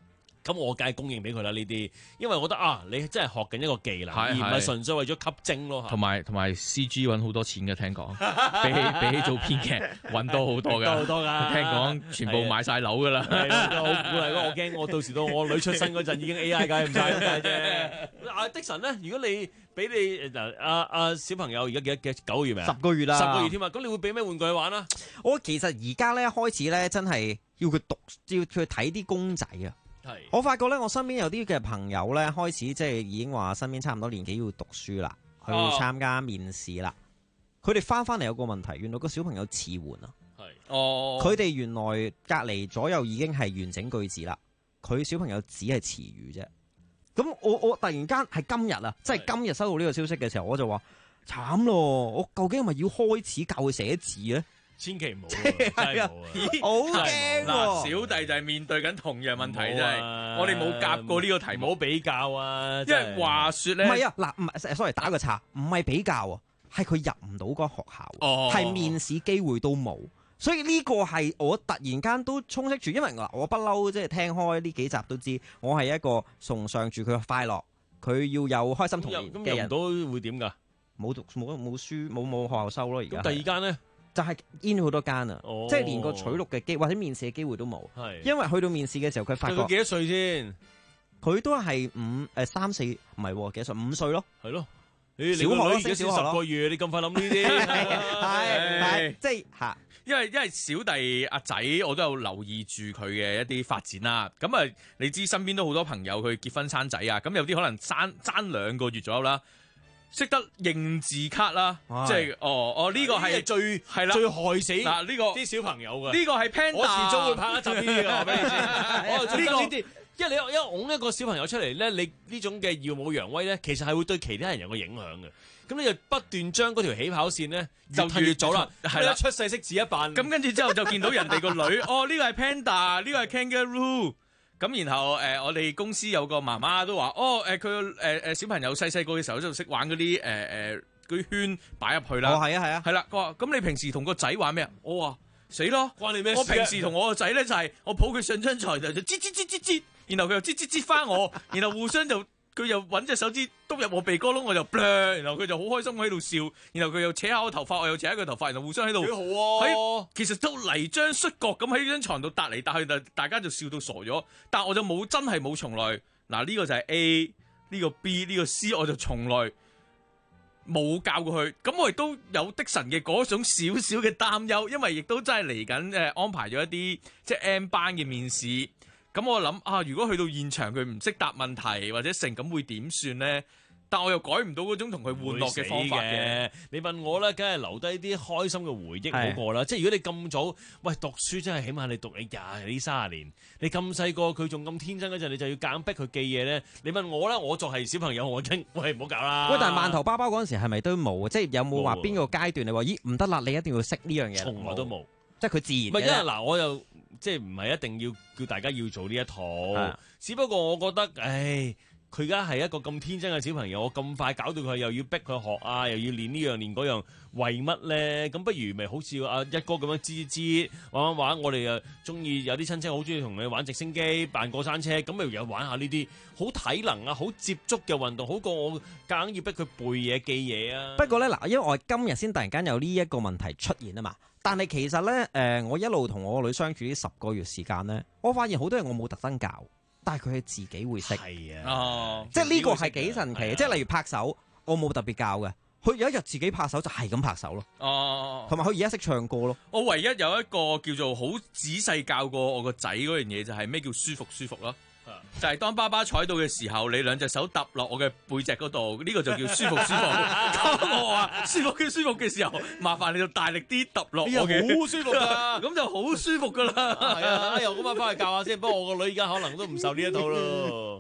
咁我梗係供應俾佢啦呢啲，因為我覺得啊，你真係學緊一個技能，而唔係純粹為咗吸睛咯。 同埋同埋 C G 揾好多錢嘅，聽講比起比起做編劇揾多好多㗎， 多好多㗎。 聽講全部買晒樓㗎啦。 係好鼓勵咯，我驚我到時到我女出生嗰陣已經 A I 解唔晒咁解啫。阿的神咧，如果你俾你嗱阿阿小朋友而家幾多幾九個月未啊？ 十個月啦， 十個月添啊！咁你會俾咩玩具去玩啊？ 我其實而家咧開始咧真係要佢讀，要佢睇啲公仔啊！我發覺咧，我身邊有啲嘅朋友咧，開始即係已經話身邊差唔多年紀要讀書啦，去參加面試啦。佢哋翻翻嚟有個問題，原來個小朋友遲緩啊。 係哦，佢哋原來隔離左右已經係完整句子啦，佢小朋友只係詞語啫。咁我我突然間係今日啊，即係今日收到呢個消息嘅時候，我就話慘咯，我究竟係咪要開始教佢寫字咧？ 千祈唔好， 係啊，好驚嗱，小弟就係面對緊同樣問題，真係我哋冇夾過呢個題目， 唔好比較啊！ 因為話説咧， 唔係啊，嗱，唔係，sorry，打個岔，唔係比較啊，係佢入唔到嗰個學校，係、哦、面試機會都冇，所以呢個係我突然間都充斥住，因為嗱，我不嬲即係聽開呢幾集都知，我係一個崇尚住佢嘅快樂，佢要有開心童年嘅人， 都會點㗎？ 冇讀冇冇書冇冇學校收咯，而家。 第二間咧？ 就係 in 好多間啊， 哦、 即係連個取錄嘅機或者面試嘅機會都冇。因為去到面試嘅時候，佢發覺佢幾多歲先？ 佢都係五誒三四，唔係幾多歲？五歲咯， 係咯。 小學咯，小學十個月，你咁快諗呢啲？ 係係即係嚇， 因為因為小弟阿仔，我都有留意住佢嘅一啲發展啦。咁啊，你知身邊都好多朋友佢結婚生仔啊，咁有啲可能爭爭兩個月左右啦。識得認字卡啦，即係哦哦呢個係最係啦，最害死嗱呢個啲小朋友㗎。呢個係 Panda， 我遲早會拍一集呢啲嘅，話俾你知。我呢個，因為你一擁一個小朋友出嚟咧，你呢種嘅耀武揚威咧，其實係會對其他人有個影響嘅。咁你就不斷將嗰條起跑線咧就越咗啦，係啦，出世識字一扮。 咁跟住之後就見到人哋個女，哦呢個係 Panda，呢個係 Kangaroo。咁然後誒、呃，我哋公司有個媽媽都話，哦誒，佢誒誒小朋友細細個嘅時候就識玩嗰啲誒誒嗰啲圈擺入去啦。 哦，係啊，係啊， 係啦。佢話：咁你平時同個仔玩咩啊？我話死咯， 關你咩事？ 我平時同我個仔咧就係、是、我抱佢上張台就就吱吱吱吱吱，然後佢又吱吱吱翻我，然後互相就。佢又揾隻手指篤入我鼻哥窿，我就噥，然後佢就好開心喺度笑，然後佢又扯下我頭髮，我又扯下佢頭髮，然後互相喺度。 幾好啊！ 其實都泥漿摔角咁喺張床度搭嚟搭去，大家就笑到傻咗。但係我就冇真係冇從來嗱呢、呢個就係 A， 呢個 B， 呢個 C， 我就從來冇教過佢。咁我亦都有的神嘅嗰種少少嘅擔憂，因為亦都真係嚟緊誒安排咗一啲即係 M 班嘅面試。咁我諗啊，如果去到現場佢唔識答問題或者成咁會點算呢？但我又改唔到嗰種同佢玩樂嘅方法嘅。 你問我咧，梗係留低啲開心嘅回憶好過啦。即係如果你咁早，喂讀書真係起碼你讀你廿呢三十年，你咁細個佢仲咁天真嗰陣，你就要夾硬逼佢記嘢咧。你問我咧，我就係小朋友，我驚喂唔好搞啦。 喂，但係饅頭包包嗰陣時係咪都冇？即係有冇話邊個階段你話咦唔得啦？你一定要識呢樣嘢。 從來都冇， 即係佢自然。 唔係因為嗱，我又。即係唔係一定要叫大家要做呢一套，的只不過我覺得，唉，佢而家係一個咁天真嘅小朋友，我咁快搞到佢又要逼佢學啊，又要練呢樣練嗰樣，為乜咧？咁不如咪好似阿一哥咁樣吱吱玩玩玩，我哋又中意有啲親戚好中意同你玩直升機、扮過山車，咁咪又玩下呢啲好體能啊、好接觸嘅運動，好過我夾硬要逼佢背嘢記嘢啊。 不過咧嗱，因為我今日先突然間有呢一個問題出現啊嘛。但係其實咧，誒、呃，我一路同我個女相處呢十個月時間咧，我發現好多嘢我冇特登教，但係佢係自己會識。 係啊， 哦，即係呢個係幾神奇嘅，即係例如拍手，我冇特別教嘅，佢有一日自己拍手就係咁拍手咯。哦，同埋佢而家識唱歌咯。 我唯一有一個叫做好仔細教過我個仔嗰樣嘢，就係咩叫舒服舒服咯。就係當爸爸坐喺度嘅時候，你兩隻手揼落我嘅背脊嗰度，呢、這個就叫舒服舒服。咁我話舒服嘅舒服嘅時候，麻煩你就大力啲揼落我嘅， 好舒服噶， 咁就好舒服噶啦。 係啊，又咁啊，翻去教下先。不過我個女而家可能都唔受呢一套咯。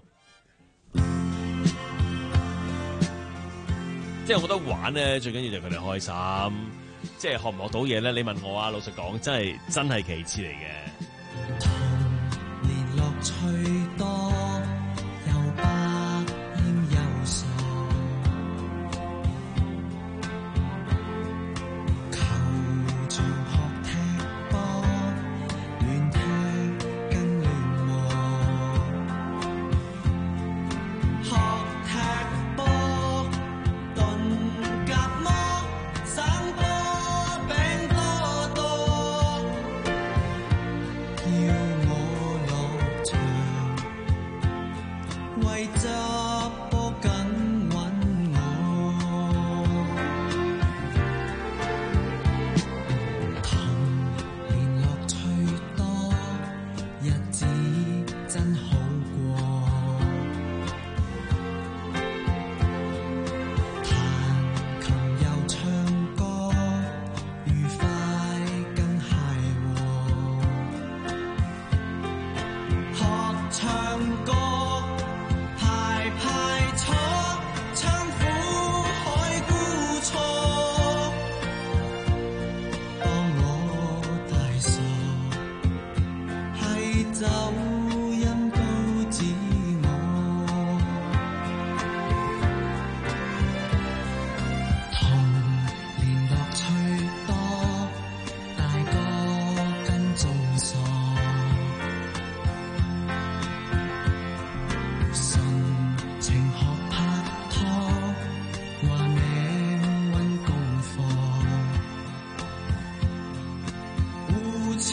即係我覺得玩咧，最緊要就係佢哋開心。即係學唔學到嘢咧？你問我啊，老實講，真係真係其次嚟嘅。 童年樂趣多，又不應憂愁，球場學踢波，亂踢更亂和，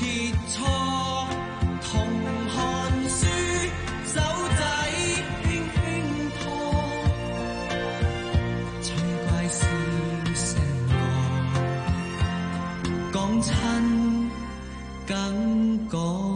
切磋，同看書，手仔輕輕拖，趣怪笑聲和，講親梗講。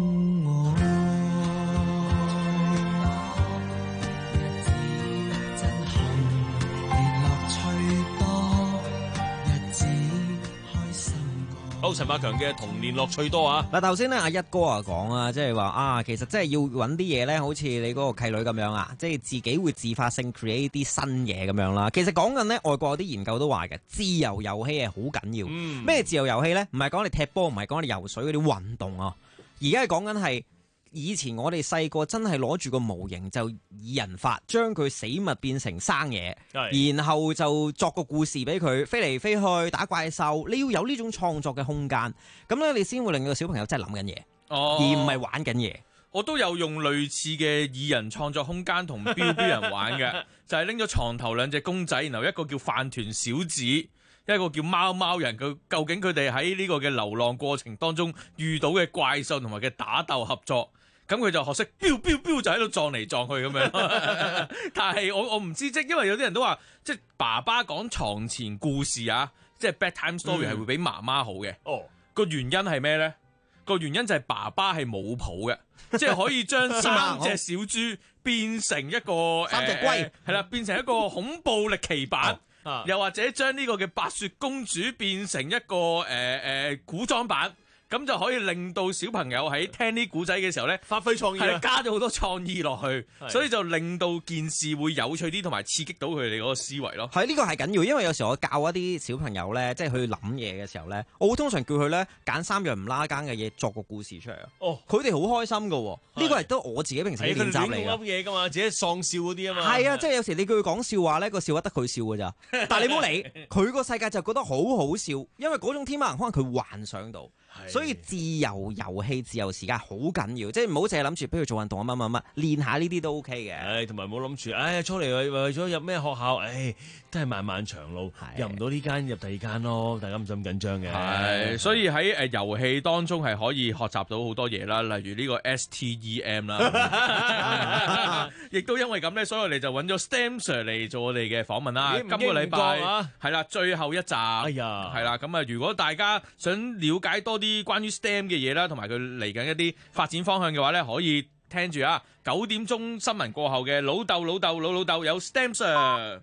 好，陳百強嘅童年樂趣多啊！ 嗱，頭先咧阿一哥啊講啊，即係話啊，其實真係要揾啲嘢咧，好似你嗰個契女咁樣啊，即係自己會自發性 create 啲新嘢咁樣啦。其實講緊咧，外國有啲研究都話嘅，自由遊戲係好緊要。咩、嗯、自由遊戲咧？唔係講你踢波，唔係講你游水嗰啲運動啊。而家係講緊係以前我哋細個真係攞住個模型就擬人法，將佢死物變成生嘢，然後就作個故事俾佢飛嚟飛去打怪獸。你要有呢種創作嘅空間，咁咧你先會令到小朋友真係諗緊嘢， 哦、 而唔係玩緊嘢。 我都有用類似嘅擬人創作空間同標標人玩嘅，就係拎咗床頭兩隻公仔，然後一個叫飯團小子，一個叫貓貓人。佢究竟佢哋喺呢個嘅流浪過程當中遇到嘅怪獸同埋嘅打鬥合作。咁佢就學識飆飆飆就喺度撞嚟撞去咁樣，但係我我唔知，即係因為有啲人都話，即係爸爸講床前故事啊，即係 bedtime story 係會比媽媽好嘅。哦，個原因係咩咧？個原因就係爸爸係冇譜嘅，即係可以將三隻小豬變成一個三隻龜， 係啦，變成一個恐怖力奇版，哦、又或者將呢個嘅白雪公主變成一個誒誒、呃呃、古裝版。咁就可以令到小朋友喺聽啲古仔嘅時候咧， 發揮創意， 係加咗好多創意落去，所以就令到件事會有趣啲，同埋刺激到佢哋嗰個思維咯。 係呢、呢個係緊要，因為有時候我教一啲小朋友咧，即係去諗嘢嘅時候咧，我會通常叫佢咧揀三樣唔拉更嘅嘢作個故事出嚟。哦，佢哋好開心噶，呢個係都我自己平時嘅練習嚟嘅。 諗嘢噶嘛，自己喪笑嗰啲啊嘛。 係啊，即係有時你叫佢講笑話咧，個笑話得佢笑噶咋，但係你唔好理佢個世界就覺得好好笑，因為嗰種天馬行空可能佢幻想到。所以自由遊戲、自由時間好緊要，即係唔好淨係諗住俾佢做運動啊乜乜乜，練下呢啲都 OK 嘅。 誒，同埋唔好諗住，誒出嚟為為咗入咩學校，誒都係漫漫長路，入唔到呢間入第二間咯，大家唔使咁緊張嘅。 係，所以喺誒遊戲當中係可以學習到好多嘢啦，例如呢個 S T E M 啦，亦都因為咁咧，所以我哋就揾咗 STEM Sir 嚟做我哋嘅訪問啦。今個禮拜係啦，最後一集，哎呀，係啦，咁啊，如果大家想了解多啲啲關於 STEM 嘅嘢啦，同埋佢嚟緊一啲發展方向嘅話咧，可以聽住啊！九點鐘新聞過後嘅老豆老豆老老豆有 STEM Sir。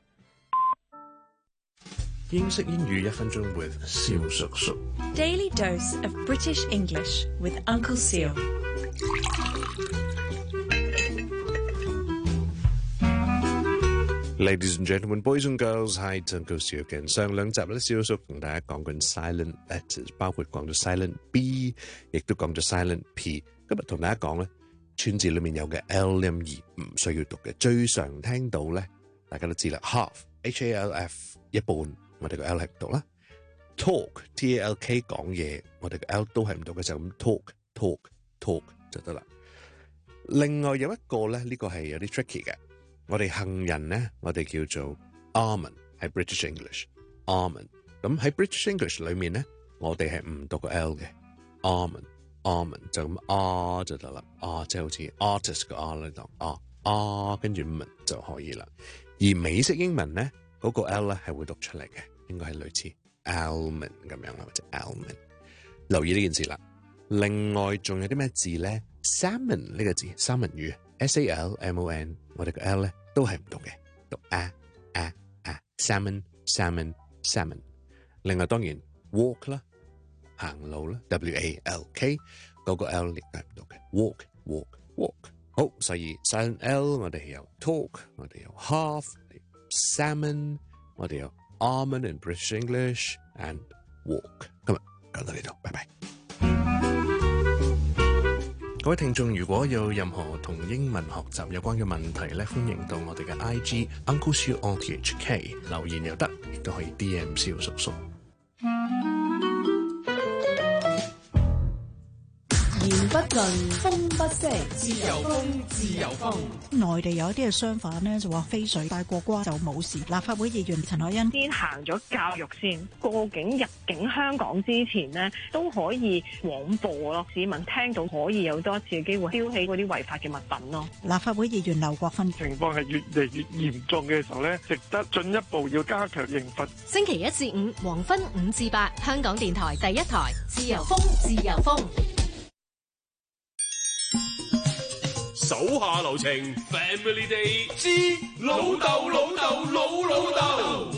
英式英語一分鐘 with 蕭叔叔。 Daily dose of British English with Uncle Seal。 Ladies and gentlemen, boys and girls, hi, Uncle Seal again。上兩集咧，蕭叔同大家講緊 silent letters， 包括講咗 silent B， 亦都講咗 silent P。今日同大家講咧，串字裏面有嘅 L 音兒唔需要讀嘅，最常聽到咧，大家都知啦 ，half H A L F 一半，我哋個 L 係唔讀啦。talk T A L K 講嘢，我哋個 L 都係唔讀嘅，就咁 talk talk talk 就得啦。另外有一個咧，呢個係有啲 tricky 嘅。我哋杏仁咧，我哋叫做 almond， 係 British English。almond 咁喺 British English 裏面咧，我哋係唔讀個 L 嘅 almond almond 就咁 R 就得啦。啊，即係好似 artist 個 R 咧，當啊啊跟住 man 就可以啦。而美式英文咧，嗰個 L 咧係會讀出嚟嘅，應該係類似 almond 咁樣啦，或者 almond。留意呢件事啦。另外仲有啲咩字咧 ？salmon 呢個字，三文魚 S A L M O N， 我哋個 L 咧都係唔讀嘅，讀 a a a salmon salmon salmon。另外當然 walk 啦，行路啦 W A L K， 嗰個 L 亦都係唔讀嘅 walk walk walk。好，所以 silent L 我哋有 talk， 我哋有 half salmon， 我哋有 almond in British English and walk。今日講到呢度，拜拜。各位聽眾，如果有任何同英文學習有關嘅問題咧，歡迎到我哋嘅 I G Uncle Siu on T H K 留言又得，亦都可以 D M 蕭叔叔。 言不盡，風不息，自由風，自由風。 內地有一啲嘅商販呢，就話飛水，但係過關就冇事。立法會議員陳凱欣先行咗教育先，過境入境香港之前呢，都可以廣播咯，市民聽到可以有多一次嘅機會挑起嗰啲違法嘅物品咯。 立法會議員劉國勳情況係越嚟越嚴重嘅時候呢，值得進一步要加強刑罰。 星期一至五黃昏五至八，香港電台第一台，自由風，自由風。 手下留情 ，Family Day 之老豆老豆老老豆。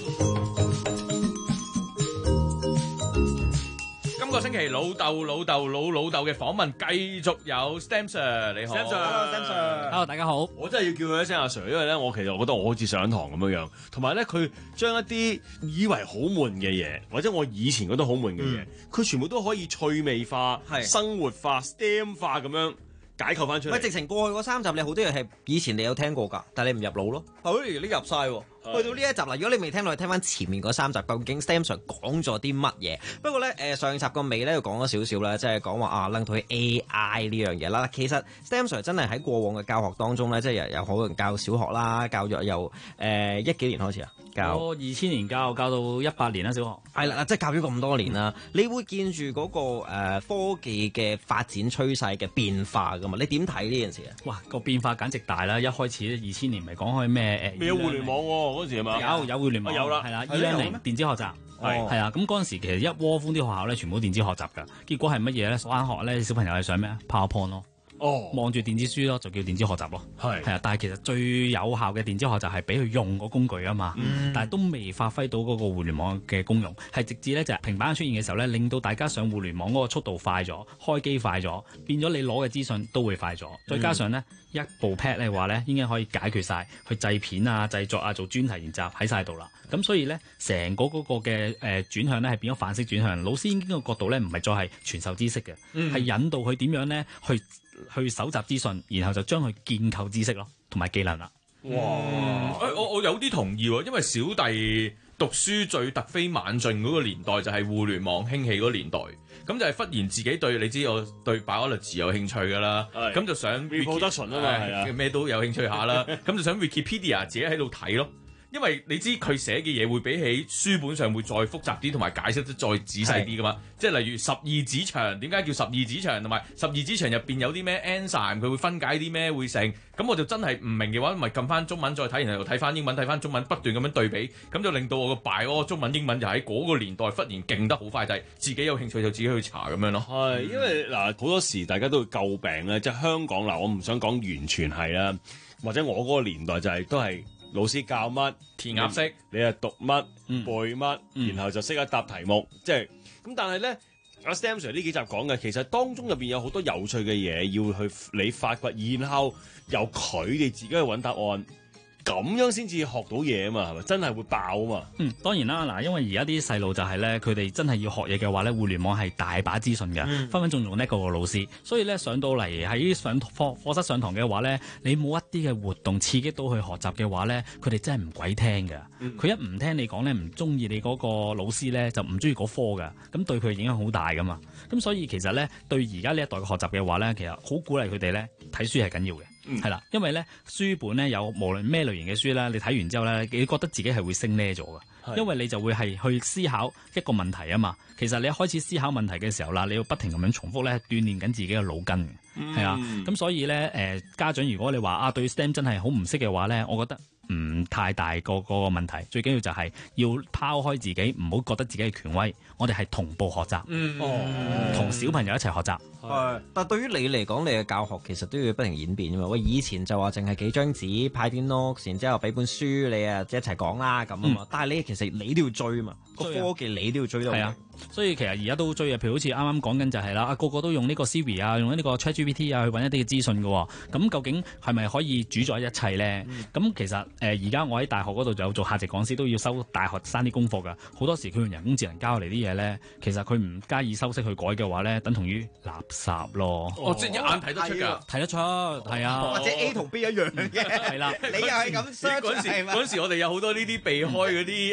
今個星期老豆老豆老老豆嘅訪問繼續有 Stam Sir， 你好 ，Stam Sir，Stam Sir，Hello， 大家好。我真係要叫佢一聲阿 Sir， 因為咧，我其實我覺得我好似上堂咁樣樣，同埋咧，佢將一啲以為好悶嘅嘢，或者我以前覺得好悶嘅嘢，佢、嗯、全部都可以趣味化、生活化、Stam 化咁樣解構翻出嚟。 喂，直情過去嗰三集你好多嘢係以前你有聽過㗎，但係你唔入腦咯。係，你入晒喎。去到呢一集啦，如果你未聽到，你聽翻前面嗰三集，究竟 Stam Sir 講咗啲乜嘢？不過咧，誒上集個尾咧，又講咗少少啦，即係講話啊，諗到 A I 呢樣嘢啦。其實 Stam Sir 真係喺過往嘅教學當中咧，即係又有可能教小學啦，教咗由誒一幾年開始啊，教我二千年教，教到一八年啦，小學係啦，即係教咗咁多年啦。嗯、你會見住嗰、那個、呃、科技嘅發展趨勢嘅變化噶嘛？你點睇呢件事啊？ 哇，個變化簡直大啦！一開始二千年咪講開咩誒？ 未有互聯網喎。嗰時係嘛？ 有有互聯網， 有啦， 係啦 ，e-learning 電子學習，係係啊。咁嗰陣時其實一窩蜂啲學校咧，全部都電子學習㗎。結果係乜嘢咧？返學咧，小朋友係上咩啊 ？PowerPoint 咯，哦，望住電子書咯，就叫電子學習咯。係係啊，但係其實最有效嘅電子學習係俾佢用個工具啊嘛。嗯、但係都未發揮到嗰個互聯網嘅功用，係直至咧就係平板出現嘅時候咧，令到大家上互聯網嗰個速度快咗，開機快咗，變咗你攞嘅資訊都會快咗。再加上咧。嗯一部 pad 咧話咧，應該可以解決晒去製片啊、製作啊、做專題研習喺晒度啦。咁所以咧，成個嗰個嘅誒轉向咧係變咗反式轉向。老師已經個角度咧唔係再係傳授知識嘅，係、嗯、引導佢點樣咧去去搜集資訊，然後就將佢建構知識咯，同埋技能啦。 哇！誒、嗯，我我有啲同意喎，因為小弟讀書最突飛猛進嗰個年代就係互聯網興起嗰個年代。咁就係忽然自己對你知我對 biology有興趣㗎啦，咁就想 reproduction 啊嘛，係啊， 咩都有興趣下啦，咁就想 Wikipedia 自己喺度睇咯，因為你知佢寫嘅嘢會比起書本上會再複雜啲，同埋解釋得再仔細啲㗎嘛，即係例如十二指腸點解叫十二指腸，同埋十二指腸入邊有啲咩 enzyme，佢會分解啲咩會成，咁我就真係唔明嘅話，咪撳翻中文再睇，然後又睇翻英文，睇翻中文，不斷咁樣對比，咁就令到我個 bio 中文英文就喺嗰個年代忽然勁得好快，就係自己有興趣就自己去查咁樣咯。 係，因為嗱好多時大家都會詬病咧，即係香港嗱，我唔想講完全係啦，或者我嗰個年代就係、是、都係老師教乜填鴨式， 你係讀乜、 嗯、 背乜，然後就識得答題目，即係咁。但係咧，阿 Stam Sir 呢幾集講嘅，其實當中入邊有好多有趣嘅嘢要去你發掘，然後由佢哋自己去揾答案。咁樣先至學到嘢啊嘛，係咪？真係會爆啊嘛。 嗯，當然啦，嗱，因為而家啲細路就係咧，佢哋真係要學嘢嘅話咧，互聯網係大把資訊嘅，嗯、分分鐘仲叻過個老師。所以咧，上到嚟喺上課課室上堂嘅話咧，你冇一啲嘅活動刺激到佢學習嘅話咧，佢哋真係唔鬼聽㗎。佢、嗯、一唔聽你講咧，唔中意你嗰個老師咧，就唔中意嗰科㗎。咁對佢影響好大㗎嘛。咁所以其實咧，對而家呢一代嘅學習嘅話咧，其實好鼓勵佢哋咧睇書係緊要嘅。係啦、嗯，因為咧書本咧有無論咩類型嘅書咧，你睇完之後咧，你覺得自己係會升呢咗嘅，因為你就會係去思考一個問題啊嘛。其實你一開始思考問題嘅時候啦，你要不停咁樣重複咧鍛鍊緊自己嘅腦筋嘅，係啊、嗯。咁所以咧誒、呃，家長如果你話啊對 STEM 真係好唔識嘅話咧，我覺得唔太大個個問題。最緊要就係要拋開自己，唔好覺得自己係權威。我哋係同步學習，嗯，同小朋友一齊學習。 係，但係對於你嚟講，你嘅教學其實都要不停演變啊嘛。喂，以前就話淨係幾張紙派啲 notes，然之後俾本書你啊，一齊講啦咁啊嘛。嗯、但係你其實你都要追啊嘛，個科技你都要追到。係啊， 所以其實而家都追啊。譬如好似啱啱講緊就係啦，啊個個都用呢個 Siri 啊，用呢個 ChatGPT 啊去揾一啲嘅資訊嘅喎。咁究竟係咪可以主宰一切咧？咁、嗯、其實誒而家我喺大學嗰度就有做客席講師，都要收大學生啲功課㗎。好多時佢用人工智能交嚟啲嘢咧，其實佢唔加以修飾去改嘅話咧，等同於垃圾咯。 哦，即係一眼睇得出㗎， 睇得出，係啊。 或者 A 同 B 一樣嘅， 係啦。 你又係咁 search 嗰陣時，嗰陣時我哋有好多呢啲避開嗰啲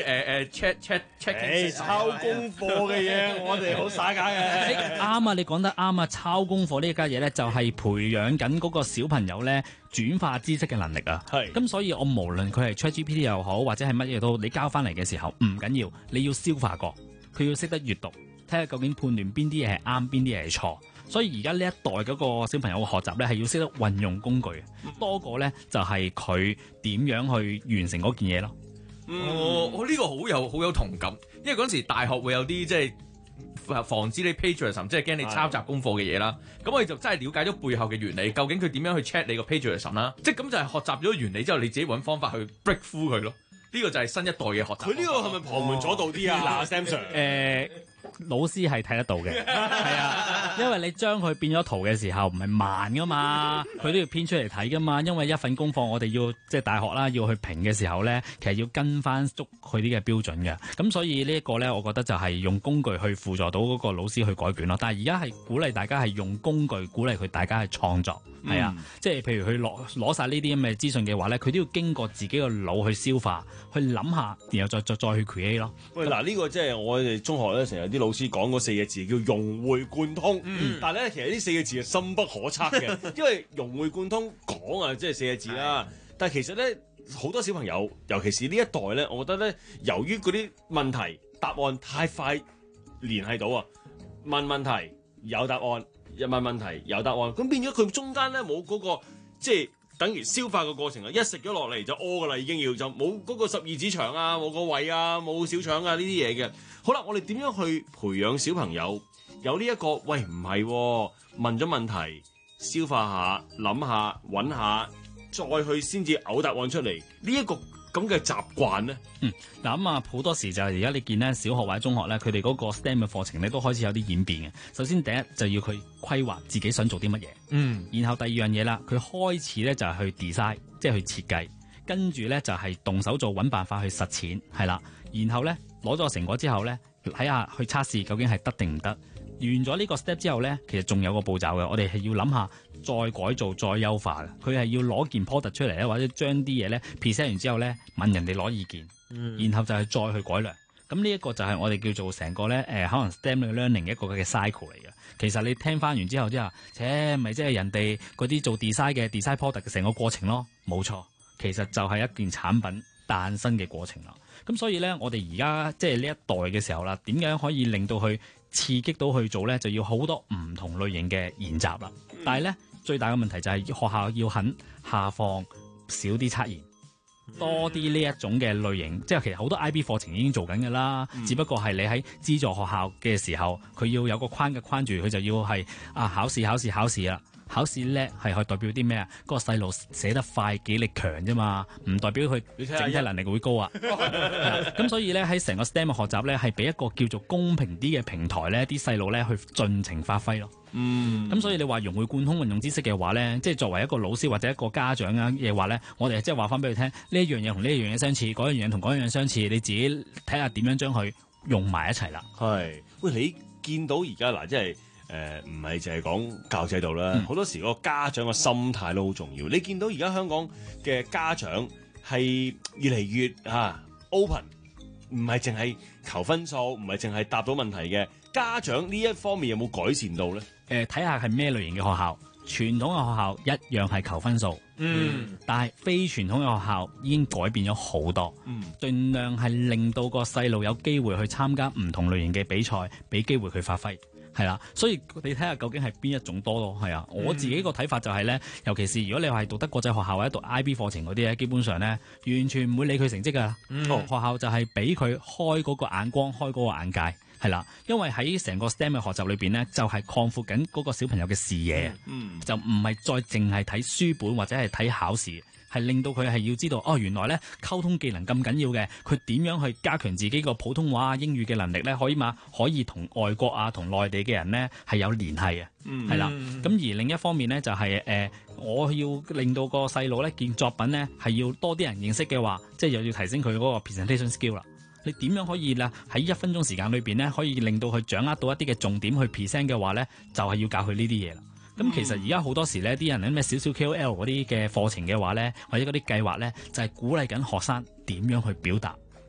誒誒 check check check 抄功課嘅嘢，我哋好耍假嘅。 啱啊，你講得啱啊！抄功課呢家嘢咧，就係培養緊嗰個小朋友咧轉化知識嘅能力啊。係。咁所以我無論佢係 ChatGPT 又好，或者係乜嘢都好，你交翻嚟嘅時候唔緊要，你要消化過，佢要識得閱讀，睇下究竟判斷邊啲嘢係啱，邊啲嘢係錯。所以而家呢一代嗰個小朋友嘅學習咧，係要識得運用工具，多過咧就係佢點樣去完成嗰件嘢咯。 我我呢個好有好有同感，因為嗰陣時大學會有啲即係防止你 plagiarism， 即係驚你抄襲功課嘅嘢啦。咁我哋就真係了解咗背後嘅原理，究竟佢點樣去 check 你個 plagiarism 啦。即係咁就係學習咗原理之後，你自己揾方法去 break through 佢咯。呢個就係新一代嘅學習。 佢呢個係咪旁門左道啲啊？嗱，Sam Sir， 誒老師係睇得到嘅，係啊，因為你將佢變咗圖嘅時候，唔係慢噶嘛，佢都要編出嚟睇噶嘛。因為一份功課，我哋要即係大學啦，要去評嘅時候咧，其實要跟翻足佢啲嘅標準嘅。咁所以呢一個咧，我覺得就係用工具去輔助到嗰個老師去改卷咯。但係而家係鼓勵大家係用工具鼓勵佢大家去創作，係、嗯、啊，即係譬如佢攞攞曬呢啲咁嘅資訊嘅話咧，佢都要經過自己個腦去消化，去諗下，然後再再再去 create 咯。 喂，嗱呢個即係我哋中學咧成日啲老師講嗰四個字叫融會貫通，嗯、但係咧其實呢四個字係深不可測嘅，因為融會貫通講啊即係四個字啦，但係其實咧好多小朋友，尤其是呢一代咧，我覺得咧由於嗰啲問題答案太快聯繫到啊，問問題有答案，又問問題有答案，咁變咗佢中間咧冇嗰個即係。等於消化嘅過程啊！一食咗落嚟就屙噶啦，已經要就冇嗰個十二指腸啊，冇個胃啊，冇小腸啊呢啲嘢嘅。好啦，我哋點樣去培養小朋友有呢、這、一個？喂，唔係、哦、問咗問題，消化下、諗下、揾下，再去先至嘔答案出嚟。呢、這、一個咁嘅習慣咧， 嗯，嗱咁啊，好多時就係而家你見咧，小學或者中學咧，佢哋嗰個 S T E M 嘅課程咧，都開始有啲演變嘅。首先第一就要佢規劃自己想做啲乜嘢，嗯，然後第二樣嘢啦，佢開始咧就係去 design，即係去設計，跟住咧就係動手做，揾辦法去實踐，係啦，然後咧攞咗個成果之後咧，睇下去測試究竟係得定唔得。完咗呢個 step 之後咧，其實仲有個步驟嘅，我哋係要諗下再改造、再優化嘅。佢係要攞件 product 出嚟咧，或者將啲嘢咧 present 完之後咧，問人哋攞意見，嗯、然後就係再去改良。咁呢一個就係我哋叫做成個咧誒、呃，可能 STEM learning 一個嘅 cycle 嚟嘅。其實你聽翻完之後之後，切咪即係人哋嗰啲做 design 嘅 design product 嘅成個過程咯，冇錯。其實就係一件產品誕生嘅過程啦。咁所以咧，我哋而家即係呢一代嘅時候啦，點樣可以令到佢刺激到去做咧，就要好多唔同類型嘅研習啦。但係咧，最大嘅問題就係學校要肯下放少啲測驗，多啲呢一種嘅類型。即係其實好多 I B 課程已經做緊㗎啦，嗯、只不過係你喺資助學校嘅時候，佢要有個框嘅框住，佢就要係啊考試考試考試啦。考試叻係可以代表啲咩啊？嗰、嗰個細路寫得快、記憶力強啫嘛，唔代表佢整體能力會高啊。咁所以咧喺成個 S T E M 嘅學習咧，係俾一個叫做公平啲嘅平台咧，啲細路咧去盡情發揮咯。嗯。咁所以你話融會貫通運用知識嘅話咧，即係作為一個老師或者一個家長啊嘅話咧，我哋即係話翻俾佢聽，呢一樣嘢同呢一樣嘢相似，嗰樣嘢同嗰樣嘢相似，你自己睇下點樣將佢用埋一齊啦。 係。喂，你見到而家嗱，即係。誒唔係淨係講教育制度啦，好、嗯、多時個家長嘅心態都好重要。你見到而家香港嘅家長係越嚟越啊 open，唔係淨係求分數，唔係淨係答到問題嘅。家長呢一方面有冇改善到咧？ 誒睇下係咩類型嘅學校，傳統嘅學校一樣係求分數，嗯，但係非傳統嘅學校已經改變咗好多，嗯，盡量係令到個細路有機會去參加唔同類型嘅比賽，俾機會佢發揮。係啦，所以你睇下究竟係邊一種多咯？係啊，嗯、我自己個睇法就係、是、咧，尤其是如果你話係讀得國際學校或者讀 I B 課程嗰啲咧，基本上咧完全唔會理佢成績噶。嗯、學校就係俾佢開嗰個眼光，開嗰個眼界，係啦。因為喺成個 S T E M 嘅學習裏邊咧，就係擴闊緊嗰個小朋友嘅視野，嗯、就唔係再淨係睇書本或者係睇考試。係令到佢係要知道哦，原來咧溝通技能咁緊要嘅，佢點樣去加強自己個普通話啊、英語嘅能力咧？可以嘛？可以同外國啊、同內地嘅人咧係有聯繫嘅，係、嗯、啦。咁而另一方面咧就係、是、誒、呃，我要令到個細路咧件作品咧係要多啲人認識嘅話，即係又要提升佢嗰個 presentation skill 啦。你點樣可以啦喺一分鐘時間裏邊咧，可以令到佢掌握到一啲嘅重點去 present 嘅話咧，就係、是、要教佢呢啲嘢啦。咁、嗯、其實而家好多時咧，啲人咧咩少少 K O L 嗰啲嘅課程嘅話咧，或者嗰啲計劃咧，就係、是、鼓勵緊學生點樣去表達，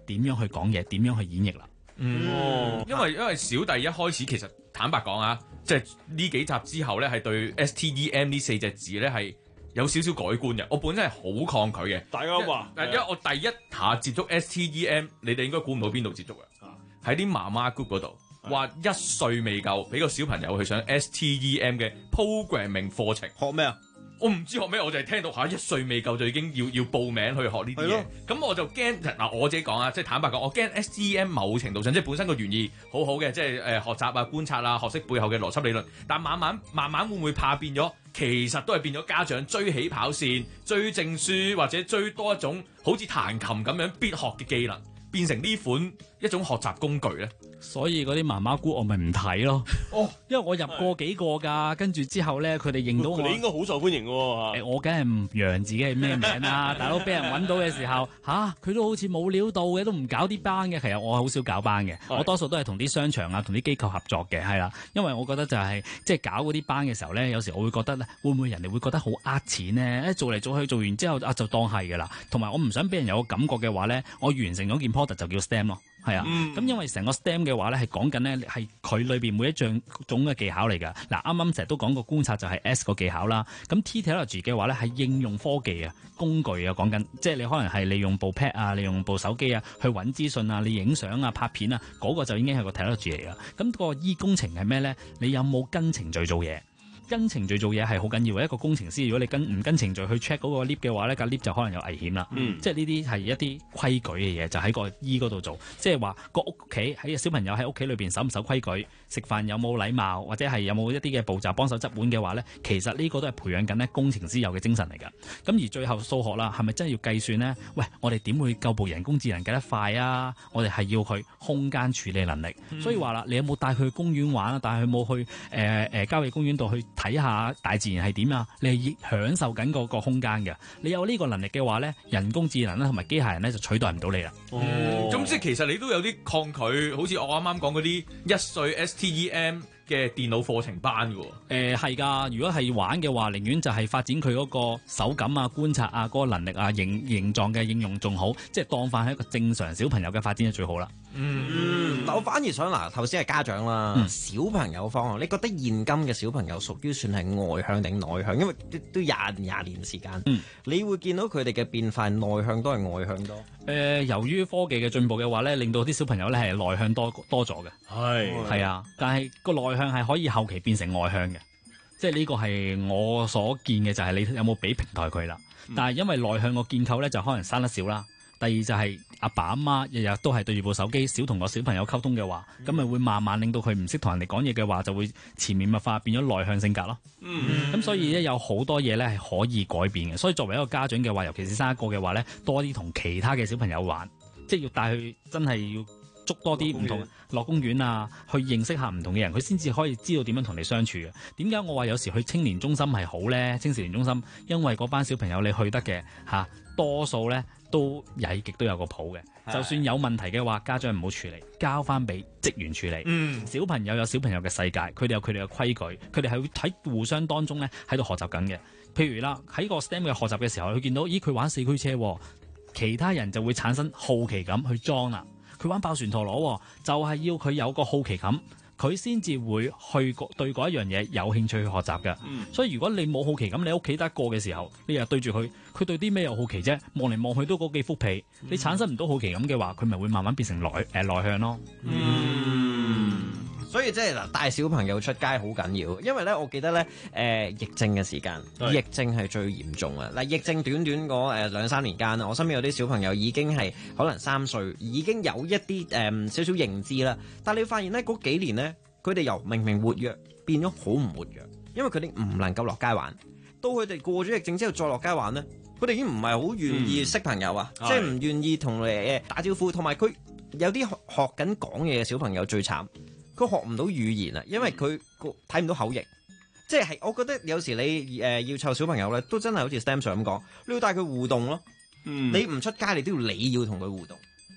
點樣去講嘢，點樣去演繹啦。 嗯，因為因為小弟一開始其實坦白講啊，即係呢幾集之後咧，係對 S T E M 呢四隻字咧係有少少改觀嘅。我本身係好抗拒嘅， 大家話， 因為我第一下接觸 S T E M， 你哋應該估唔到邊度接觸嘅，喺啲媽媽 group 嗰度，話一歲未夠，俾個小朋友去上 S T E M 嘅 programming 課程， 學咩啊？ 我唔知學咩，我就係聽到嚇一歲未夠就已經要要報名去學呢啲嘢，咁我就驚嗱我自己講啊，即係坦白講，我驚 S T E M 某程度上即係本身個原意好好嘅，即係誒學習啊、觀察啊、學識背後嘅邏輯理論，但慢慢慢慢會唔會怕變咗？其實都係變咗家長追起跑線、追證書或者追多一種好似彈琴咁樣必學嘅技能，變成呢款一種學習工具咧。 所以嗰啲媽媽姑我咪唔睇咯。 哦， 因為我入過幾個㗎，跟住之後咧，佢哋認到我。 你應該好受歡迎喎。 誒，我梗係唔揚自己係咩名啦，大佬俾人揾到嘅時候，吓佢都好似冇料到嘅，都唔搞啲班嘅。其實我好少搞班嘅，我多數都係同啲商場啊、同啲機構合作嘅，係啦。因為我覺得就係即係搞嗰啲班嘅時候咧，有時我會覺得咧，會唔會人哋會覺得好呃錢咧？誒，做嚟做去做完之後啊，就當係㗎啦。同埋我唔想俾人有個感覺嘅話咧，我完成咗件 product 就叫 S T E M 咯。係啊，咁、嗯、因為成個 S T E M 嘅話咧，係講緊咧係佢裏邊每一種種嘅技巧嚟㗎。嗱，啱啱成日都講過觀察就係 S 個技巧啦。咁 T-Technology 嘅話咧係應用科技啊、工具啊，講緊即係你可能係利用部 pad 啊、利用部手機啊去揾資訊啊、你影相啊、拍片啊，嗰、那個就已經係個 Technology 嚟㗎。咁、那個 E 工程係咩咧？你有冇跟程序做嘢？跟程序做嘢係好緊要嘅，一個工程師如果你跟唔跟程序去 check 嗰個 lift 嘅話咧，架 lift 就可能有危險啦。嗯、即係呢啲係一啲規矩嘅嘢，就喺個 E 嗰度做。即係話個屋企喺小朋友喺屋企裏邊守唔守規矩，食飯有冇禮貌，或者係有冇一啲嘅步驟幫手執碗嘅話咧，其實呢個都係培養緊咧工程師有嘅精神嚟㗎。咁而最後數學啦，係咪真係要計算咧？喂，我哋點會夠部人工智能計得快啊？我哋係要佢空間處理能力。嗯、所以話啦，你有冇帶佢去公園玩啊？帶佢冇去誒誒、呃呃、郊野公園度去睇下大自然係點啊？你係享受緊嗰個空間嘅。你有呢個能力嘅話咧，人工智能咧同埋機械人咧就取代唔到你啦。 哦，咁、嗯、即係其實你都有啲抗拒，好似我啱啱講嗰啲一歲 S T E M 嘅電腦課程班嘅。 誒係㗎，如果係玩嘅話，寧願就係發展佢嗰個手感啊、觀察啊、嗰、嗰個能力啊、形形狀嘅應用仲好，即係當翻係一個正常小朋友嘅發展就最好啦。 嗯，但我反而想嗱，頭先係家長啦，嗯、小朋友方向，你覺得現今嘅小朋友屬於算係外向定內向？因為都廿廿年時間，嗯、你會見到佢哋嘅變化，內向多係外向多？誒、 呃，由於科技嘅進步嘅話咧，令到啲小朋友咧係內向多多咗嘅。係係是啊，但係個內向係可以後期變成外向嘅，即係呢個係我所見嘅，就係你有冇俾平台佢啦。嗯、但係因為內向個建構咧，就可能生得少啦。第二就係阿爸阿媽日日都係對住部手機，少同個小朋友溝通嘅話，咁咪、嗯、會慢慢令到佢唔識同人哋講嘢嘅話，就會潛移默化變咗內向性格咯。嗯，咁所以咧有好多嘢咧係可以改變嘅。所以作為一個家長嘅話，尤其是生一個嘅話咧，多啲同其他嘅小朋友玩，即係要帶佢真係要捉多啲唔同落公園啊，去認識下唔同嘅人，佢先至可以知道點樣同你相處嘅。點解我話有時去青年中心係好咧？青少年中心，因為嗰班小朋友你去得嘅嚇、啊，多數咧都曳極都有個譜嘅。的就算有問題嘅話，家長唔好處理，交翻俾職員處理。嗯，小朋友有小朋友嘅世界，佢哋有佢哋嘅規矩，佢哋係會喺互相當中咧喺度學習緊嘅。譬如啦，喺個 S T E M 嘅學習嘅時候，佢見到咦佢玩四驅車，其他人就會產生好奇感去裝啦。佢玩爆旋陀螺，就係、是、要佢有個好奇感，佢先至會去對嗰一樣嘢有興趣去學習嘅。嗯、所以如果你冇好奇感，你屋企得一個嘅時候，你又對住佢，佢對啲咩有好奇啫？望嚟望去都嗰幾幅皮，嗯、你產生唔到好奇感嘅話，佢咪會慢慢變成內誒、呃、內向咯。嗯， 所以即係嗱，帶小朋友出街好緊要，因為咧，我記得咧，誒、呃、疫症嘅時間，對疫症係最嚴重啊！嗱，疫症短短嗰誒兩三年間啦，我身邊有啲小朋友已經係可能三歲，已經有一啲誒、呃、少少認知啦。但係你會發現咧，嗰幾年咧，佢哋由明明活躍變咗好唔活躍，因為佢哋唔能夠落街玩。到佢哋過咗疫症之後再落街玩咧，佢哋已經唔係好願意識朋友啊，嗯、即係唔願意同你誒打招呼。同埋佢有啲學學緊講嘢嘅小朋友最慘。佢學唔到語言啊，因為佢睇唔到口譯，即係我覺得有時你誒、呃、要湊小朋友咧，都真係好似 S T E M 上咁講，你要帶佢互動咯。嗯、你唔出街，你都要你要同佢互動。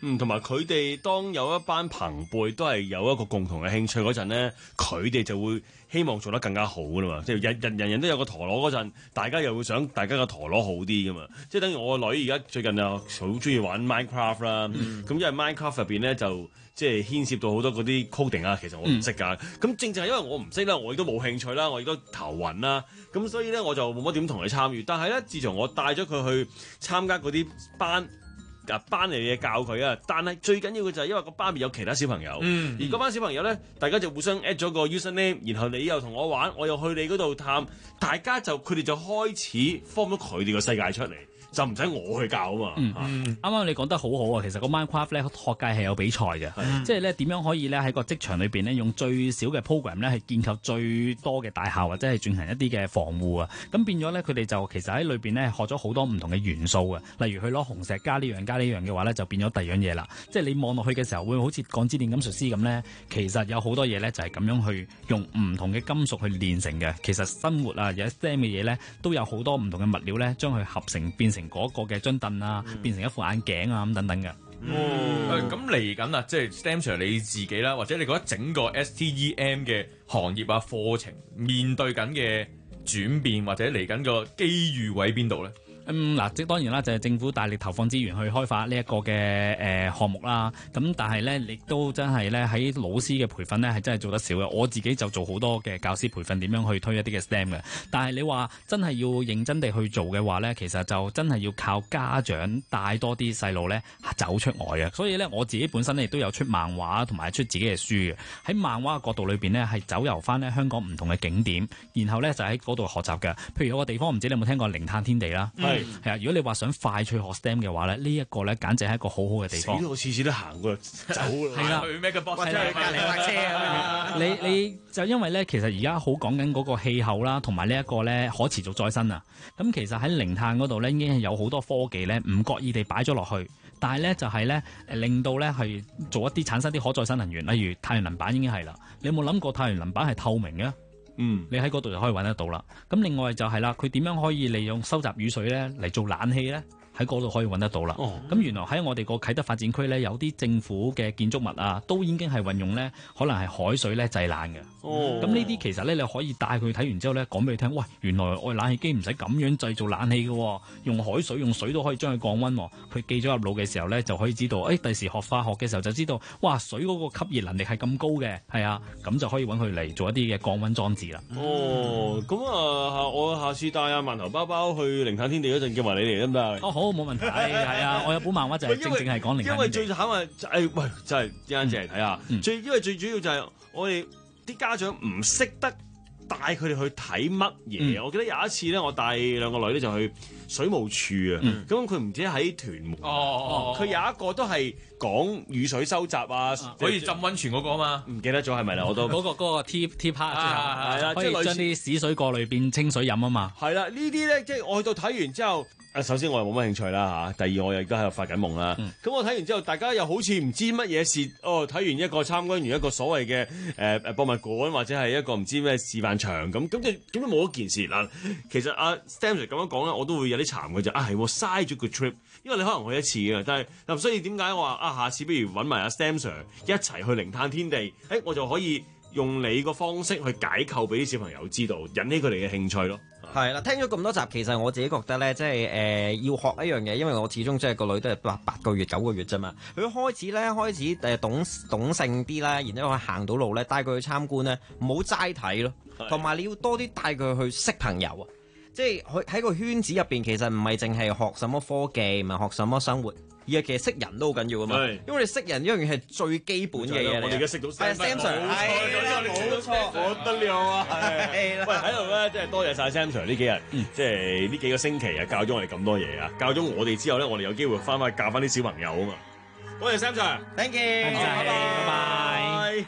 嗯，同埋佢哋當有一班朋輩都係有一個共同嘅興趣嗰陣咧，佢哋就會希望做得更加好噶啦嘛。即係人人人人都有個陀螺嗰陣，大家又會想大家個陀螺好啲噶嘛。即係等於我個女而家最近啊好中意玩 Minecraft 啦，咁、嗯、因為 Minecraft 入邊咧就即係牽涉到好多嗰啲 coding 啊，其實我唔識㗎。咁、嗯、正正係因為我唔識啦，我亦都冇興趣啦，我亦都頭暈啦，咁所以咧我就冇乜點同佢參與。但係咧，自從我帶咗佢去參加嗰啲班。啊班嚟嘅教佢啊，但係最緊要嘅就係因為個班入面有其他小朋友，嗯、而嗰班小朋友咧，大家就互相 at 咗個 username， 然後你又同我玩，我又去你嗰度探，大家就佢哋就開始 form 咗佢哋個世界出嚟。就唔使我去教啊嘛。啱、 嗯、啱、嗯、你講得好好啊！其實個 Minecraft 咧學界係有比賽嘅，即係咧點樣可以咧喺個職場裏邊咧用最少嘅 program 咧係建構最多嘅大廈或者係進行一啲嘅防護啊！咁變咗咧佢哋就其實喺裏邊咧學咗好多唔同嘅元素啊！例如佢攞紅石加呢樣加呢樣嘅話咧就變咗第二樣嘢啦！即係你望落去嘅時候會好似鋼之煉金術師咁咧，其實有好多嘢咧就係咁樣去用唔同嘅金屬去煉成嘅。其實生活啊有 S T E M 嘅嘢咧都有好多唔同嘅物料咧將佢合成變成嗰個嘅張凳啊，嗯、變成一副眼鏡啊咁等等嘅。 哦，咁嚟緊啊，即係 STEM Sir 你自己啦，或者你覺得整個 S T E M 嘅行業啊課程面對緊嘅轉變，或者嚟緊個機遇位邊度咧？ 嗯嗱，即當然啦，就係、是、政府大力投放資源去開發呢一個嘅誒、呃、項目啦。咁但係咧，亦都真係咧喺老師嘅培訓咧係真係做得少嘅。我自己就做好多嘅教師培訓，點樣去推一啲嘅 STEM 嘅。但係你話真係要認真地去做嘅話咧，其實就真係要靠家長帶多啲細路咧走出外嘅。所以咧，我自己本身咧亦都有出漫畫同埋出自己嘅書嘅。喺漫畫嘅角度裏邊咧，係走遊翻咧香港唔同嘅景點，然後咧就喺嗰度學習嘅。譬如有個地方，唔知你有冇聽過零碳天地啦？嗯係啊！如果你話想快脆學 STEM 嘅話咧，呢、這、一個咧簡直係一個好好嘅地方。 死我次次都行過走啦， 係啦， 去咩嘅博士？ 或者去隔離泊車啊！你你就因為咧，其實而家好講緊嗰個氣候啦，同埋呢一個咧可持續再生啊。咁其實喺零碳嗰度咧，已經係有好多科技咧，唔覺意地擺咗落去，但係咧就係咧誒令到咧係做一啲產生啲可再生能源，例如太陽能板已經係啦。你有冇諗過太陽能板係透明嘅？嗯，你喺嗰度就可以揾得到啦。咁另外就係啦，佢點樣可以利用收集雨水咧嚟做冷氣咧？喺嗰度可以揾得到啦。咁、哦、原來喺我哋個啟德發展區咧，有啲政府嘅建築物啊，都已經係運用咧，可能係海水咧製冷嘅。哦，咁呢啲其實咧，你可以帶佢睇完之後咧，講俾佢聽，喂，原來我冷氣機唔使咁樣製造冷氣嘅，用海水用水都可以將佢降溫。佢記咗入腦嘅時候咧，就可以知道，誒第時學化學嘅時候就知道，哇，水嗰個吸熱能力係咁高嘅，係啊，咁就可以揾佢嚟做一啲嘅降溫裝置啦。 哦，咁啊，我下次帶阿饅頭包包去零碳天地嗰陣，叫埋你嚟得唔得？ 哦，好。冇問題，係啊！我有本漫畫就係正正係講零碳天地。 因為最慘啊，誒、哎、喂，真係一陣借嚟睇下。嗯、最因為最主要就係我哋啲家長唔識得帶佢哋去睇乜嘢。嗯、我記得有一次咧，我帶兩個女咧就去水務署啊。咁佢唔知喺屯門。哦佢、哦、有一個都係講雨水收集啊， 可以浸溫泉嗰個啊嘛。 唔記得咗係咪啦？我都嗰、那個嗰、那個 T T part 係啦， 可以將啲屎水過濾變清水飲啊嘛。 係啦，呢啲咧即係我去到睇完之後。啊，首先我又冇乜興趣啦嚇，第二我又而家喺度發緊夢啦。咁、嗯、我睇完之後，大家又好似唔知乜嘢事。哦，睇完一個參觀完一個所謂嘅誒誒博物館，或者係一個唔知咩示範場咁，咁就點解冇一件事嗱？其實阿 STEM Sir 咁樣講咧，我都會有啲慚嘅就啊係喎，嘥咗個 trip，因為你可能去一次嘅，但係咁所以點解我話啊下次不如揾埋阿 STEM Sir 一齊去零碳天地，誒、欸、我就可以用你個方式去解構俾啲小朋友知道，引起佢哋嘅興趣咯。 係啦，聽咗咁多集，其實我自己覺得咧，即係誒、呃、要學一樣嘢，因為我始終即係個女都係八八個月九個月啫嘛。佢開始咧開始誒懂懂性啲啦，然之後佢行到路咧，帶佢去參觀咧，唔好齋睇咯，同埋你要多啲帶佢去識朋友啊。即係佢喺個圈子入邊，其實唔係淨係學什麼科技，唔係學什麼生活。而係其實識人都好緊要㗎嘛，因為你識人呢樣嘢係最基本嘅嘢嚟。 我哋而家識到 Sam Sir，係冇錯， 不得了啊！係喂喺度咧，即係多謝晒 Sam Sir 呢幾日，即係呢幾個星期啊，教咗我哋咁多嘢啊，教咗我哋之後咧，我哋有機會翻返去教翻啲小朋友啊嘛。多謝 Sam Sir，Thank you，拜拜。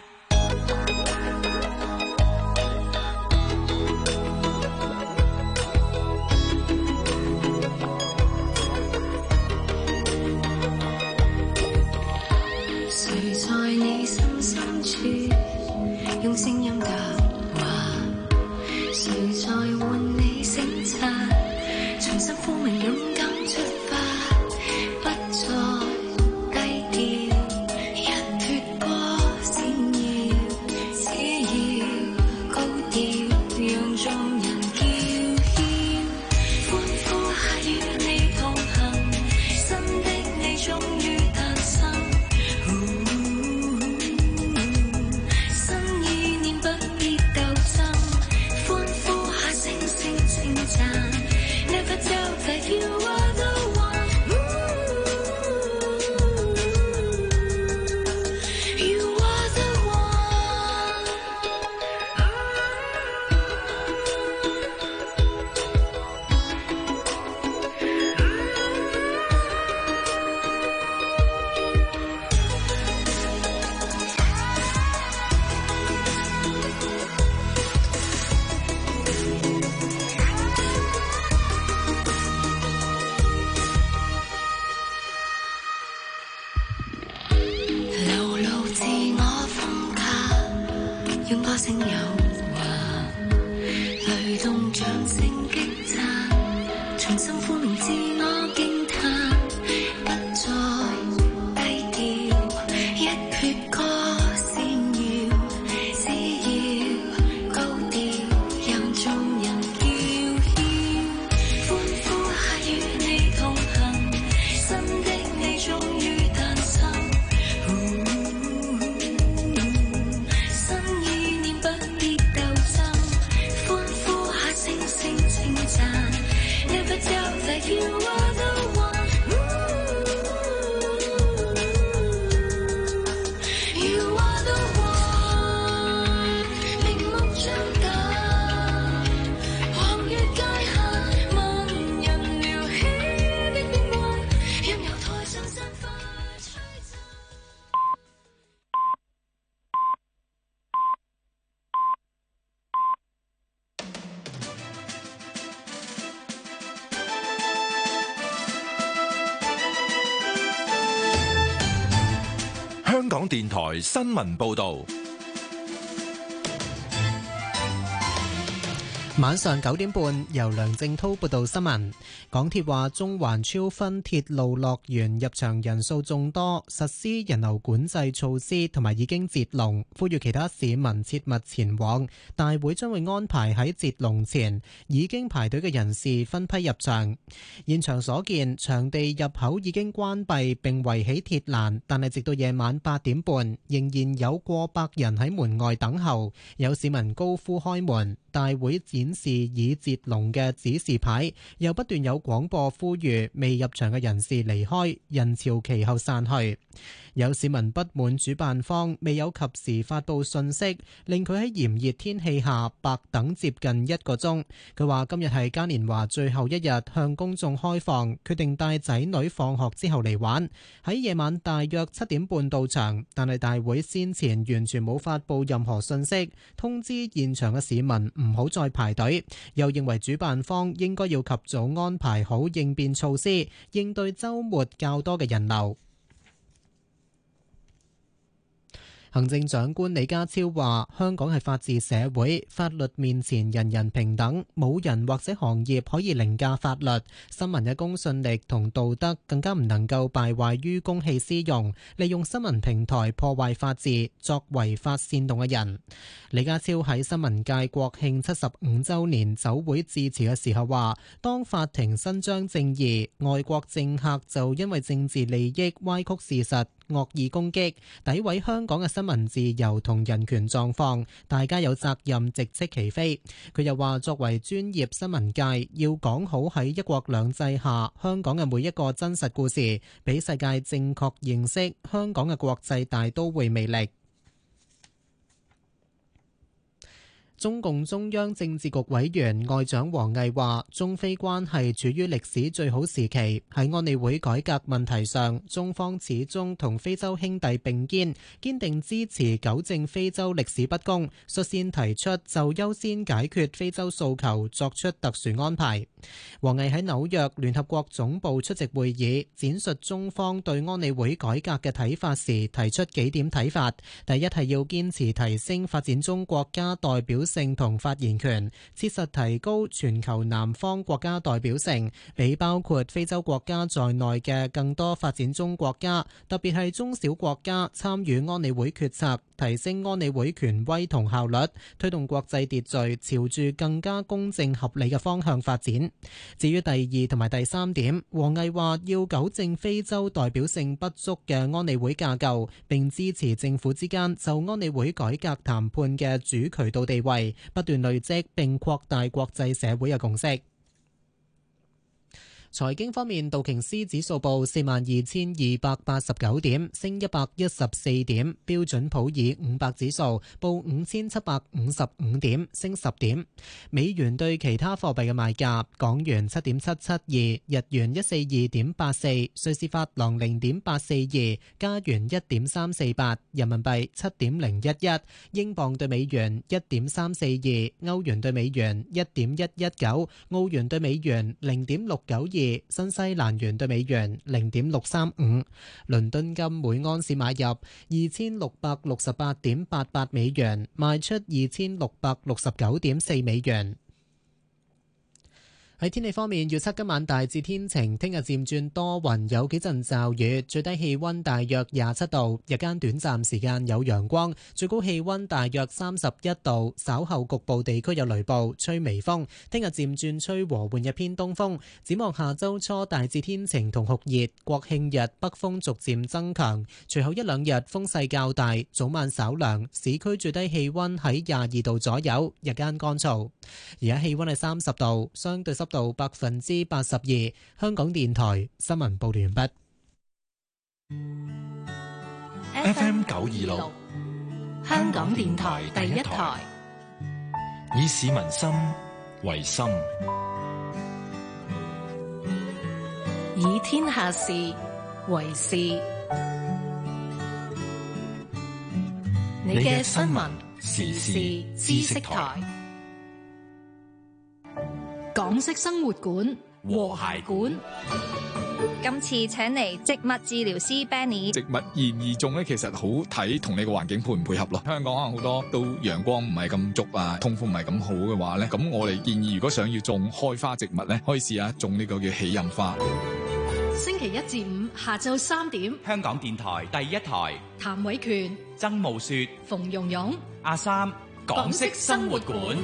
你心深處用聲音答話，誰在喚你醒察？重新呼鳴勇敢出發，不再低調。 重新歡迎自我驚嘆，不再低調，一闕歌閃耀，只要高調，任眾人叫囂，歡呼下與你同行，新的你終於誕生，新意念不必鬥爭，歡呼下聲聲稱讚。Never doubt that you are the one. You are the one. 明目張膽，橫越界限，萬人撩起的變幻，任由台上散發璀璨。 香港電台新聞報道。 晚上九點半，由梁正滔報道新聞。港鐵話，中環超分鐵路樂園入場人數眾多，實施人流管制措施同埋已經截龍，呼籲其他市民切勿前往。大會將會安排喺截龍前已經排隊嘅人士分批入場。現場所見，場地入口已經關閉並圍起鐵欄，但係直到夜晚八點半，仍然有過百人喺門外等候。有市民高呼開門。大會展示已截龍嘅指示牌，又不斷有廣播呼籲未入場嘅人士離開，人潮其後散去。有市民不滿主辦方未有及時發布信息，令佢喺炎熱天氣下白等接近一個鐘。佢話今日係嘉年華最後一日向公眾開放，決定帶仔女放學之後嚟玩。喺夜晚大約七點半到場，但係大會先前完全冇發布任何信息，通知現場嘅市民唔好再排隊。又認為主辦方應該要及早安排好應變措施，應對週末較多嘅人流。行政長官李家超話：香港係法治社會，法律面前人人平等，冇人或者行業可以凌駕法律。新聞嘅公信力同道德更加唔能夠敗壞於公器私用，利用新聞平台破壞法治，作違法煽動嘅人。李家超喺新聞界國慶七十五週年酒會致辭嘅時候話：當法庭伸張正義，外國政客就因為政治利益歪曲事實，惡意攻擊，詆毀香港嘅新聞自由同人權狀況，大家有責任直斥其非。佢又話，作為專業新聞界，要講好喺一國兩制下香港嘅每一個真實故事，俾世界正確認識香港嘅國際大都會魅力。中共中央政治局委員外長王毅話：中非關係處於歷史最好時期，喺安理會改革問題上，中方始終同非洲兄弟並肩，堅定支持糾正非洲歷史不公，率先提出就優先解決非洲訴求作出特殊安排。王毅喺紐約聯合國總部出席會議，展述中方對安理會改革嘅睇法時，提出幾點睇法。第一係要堅持提升發展中國家代表性同發言權，切實提高全球南方國家代表性，俾包括非洲國家在內嘅更多發展中國家，特別係中小國家參與安理會決策，提升安理會權威同效率，推動國際秩序朝住更加公正合理嘅方向發展。至於第二同埋第三點，王毅話要糾正非洲代表性不足嘅安理會架構，並支持政府之間就安理會改革談判嘅主渠道地位，不斷累積並擴大國際社會嘅共識。財經方面，道瓊斯指數報四萬二千二百八十九點，升一百一十四點；標準普爾五百指數報五千七百五十五點，升十點。美元對其他貨幣嘅賣價：港元七點七七二，日元一四二點八四，瑞士法郎零點八四二，加元一點三四八，人民幣七點零一一，英鎊對美元一點三四二，歐元對美元一點一一九，澳元對美元零點六九二。新西蘭元對美元零點六三五，倫敦金每安士買入二千六百六十八點八八美元，賣出二千六百六十九點四美元。 喺天氣方面，預測今晚大致天晴，聽日漸轉多雲，有幾陣驟雨，最低氣溫大約廿七度，日間短暫時間有陽光，最高氣溫大約三十一度，稍後局部地區有雷暴，吹微風。聽日漸轉吹和緩日偏東風。展望下周初大致天晴同酷熱，國慶日北風逐漸增強，隨後一兩日風勢較大，早晚稍涼，市區最低氣溫喺廿二度左右，日間乾燥。而家氣溫係三十度，相對濕度百分之八十二。香港電台新聞報道完畢。 F M 九二六， 香港電台第一台， 以市民心為心， 以天下事為事。你嘅新聞時事知識台，港式生活館和諧館。 今次請嚟植物治療師 Benny。 植物嚴而種咧，其實好睇同你個環境配唔配合咯。香港可能好多都陽光唔係咁足啊，通風唔係咁好嘅話咧，咁我哋建議如果想要種開花植物咧，可以試下種呢個叫喜蔭花。 星期一至五下晝三點， 香港電台第一台， 譚偉權、 曾慕雪、 馮蓉蓉、 阿三，港式生活館。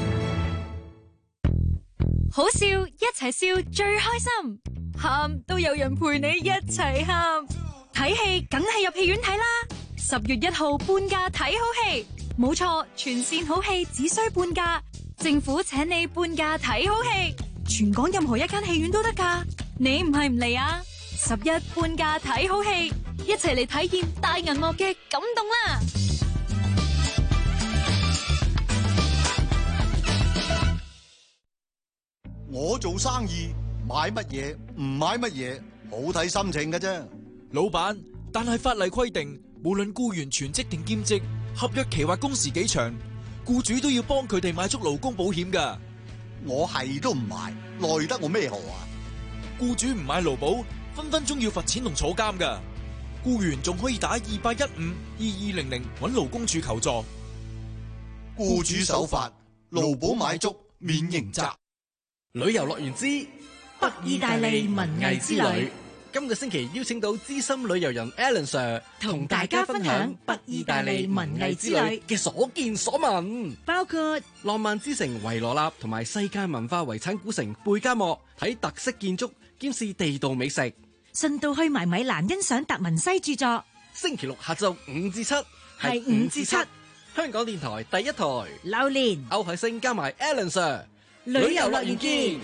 好笑一齊笑最開心，喊都有人陪你一齊喊。睇戲梗係入戲院睇啦！十月一號半價睇好戲，冇錯，全線好戲只需半價，政府請你半價睇好戲，全港任何一間戲院都得㗎。你唔係唔嚟啊？十一半價睇好戲，一齊嚟體驗大銀幕嘅感動啦！ 我做生意買乜嘢唔買乜嘢，好睇心情㗎啫。 老闆，但係法例規定，無論僱員全職定兼職，合約期或工時幾長，僱主都要幫佢哋買足勞工保險㗎。 我係都唔買，奈得我咩何啊？ 僱主唔買勞保，分分鐘要罰錢同坐監㗎。僱員仲可以打二八一五二二零零揾勞工處求助。 僱主守法，勞保買足免刑責。 旅遊樂園之北意大利文藝之旅，今個星期邀請到資深旅遊人 Alan Sir 同大家分享北意大利文藝之旅嘅所見所聞，包括浪漫之城維羅納同埋世界文化遺產古城貝加莫，睇特色建築兼試地道美食， 順道去埋米蘭欣賞達文西著作。 星期六下晝五至七係五至七，香港電台第一台榴蓮歐海星加埋 Alan Sir。 旅遊樂園見。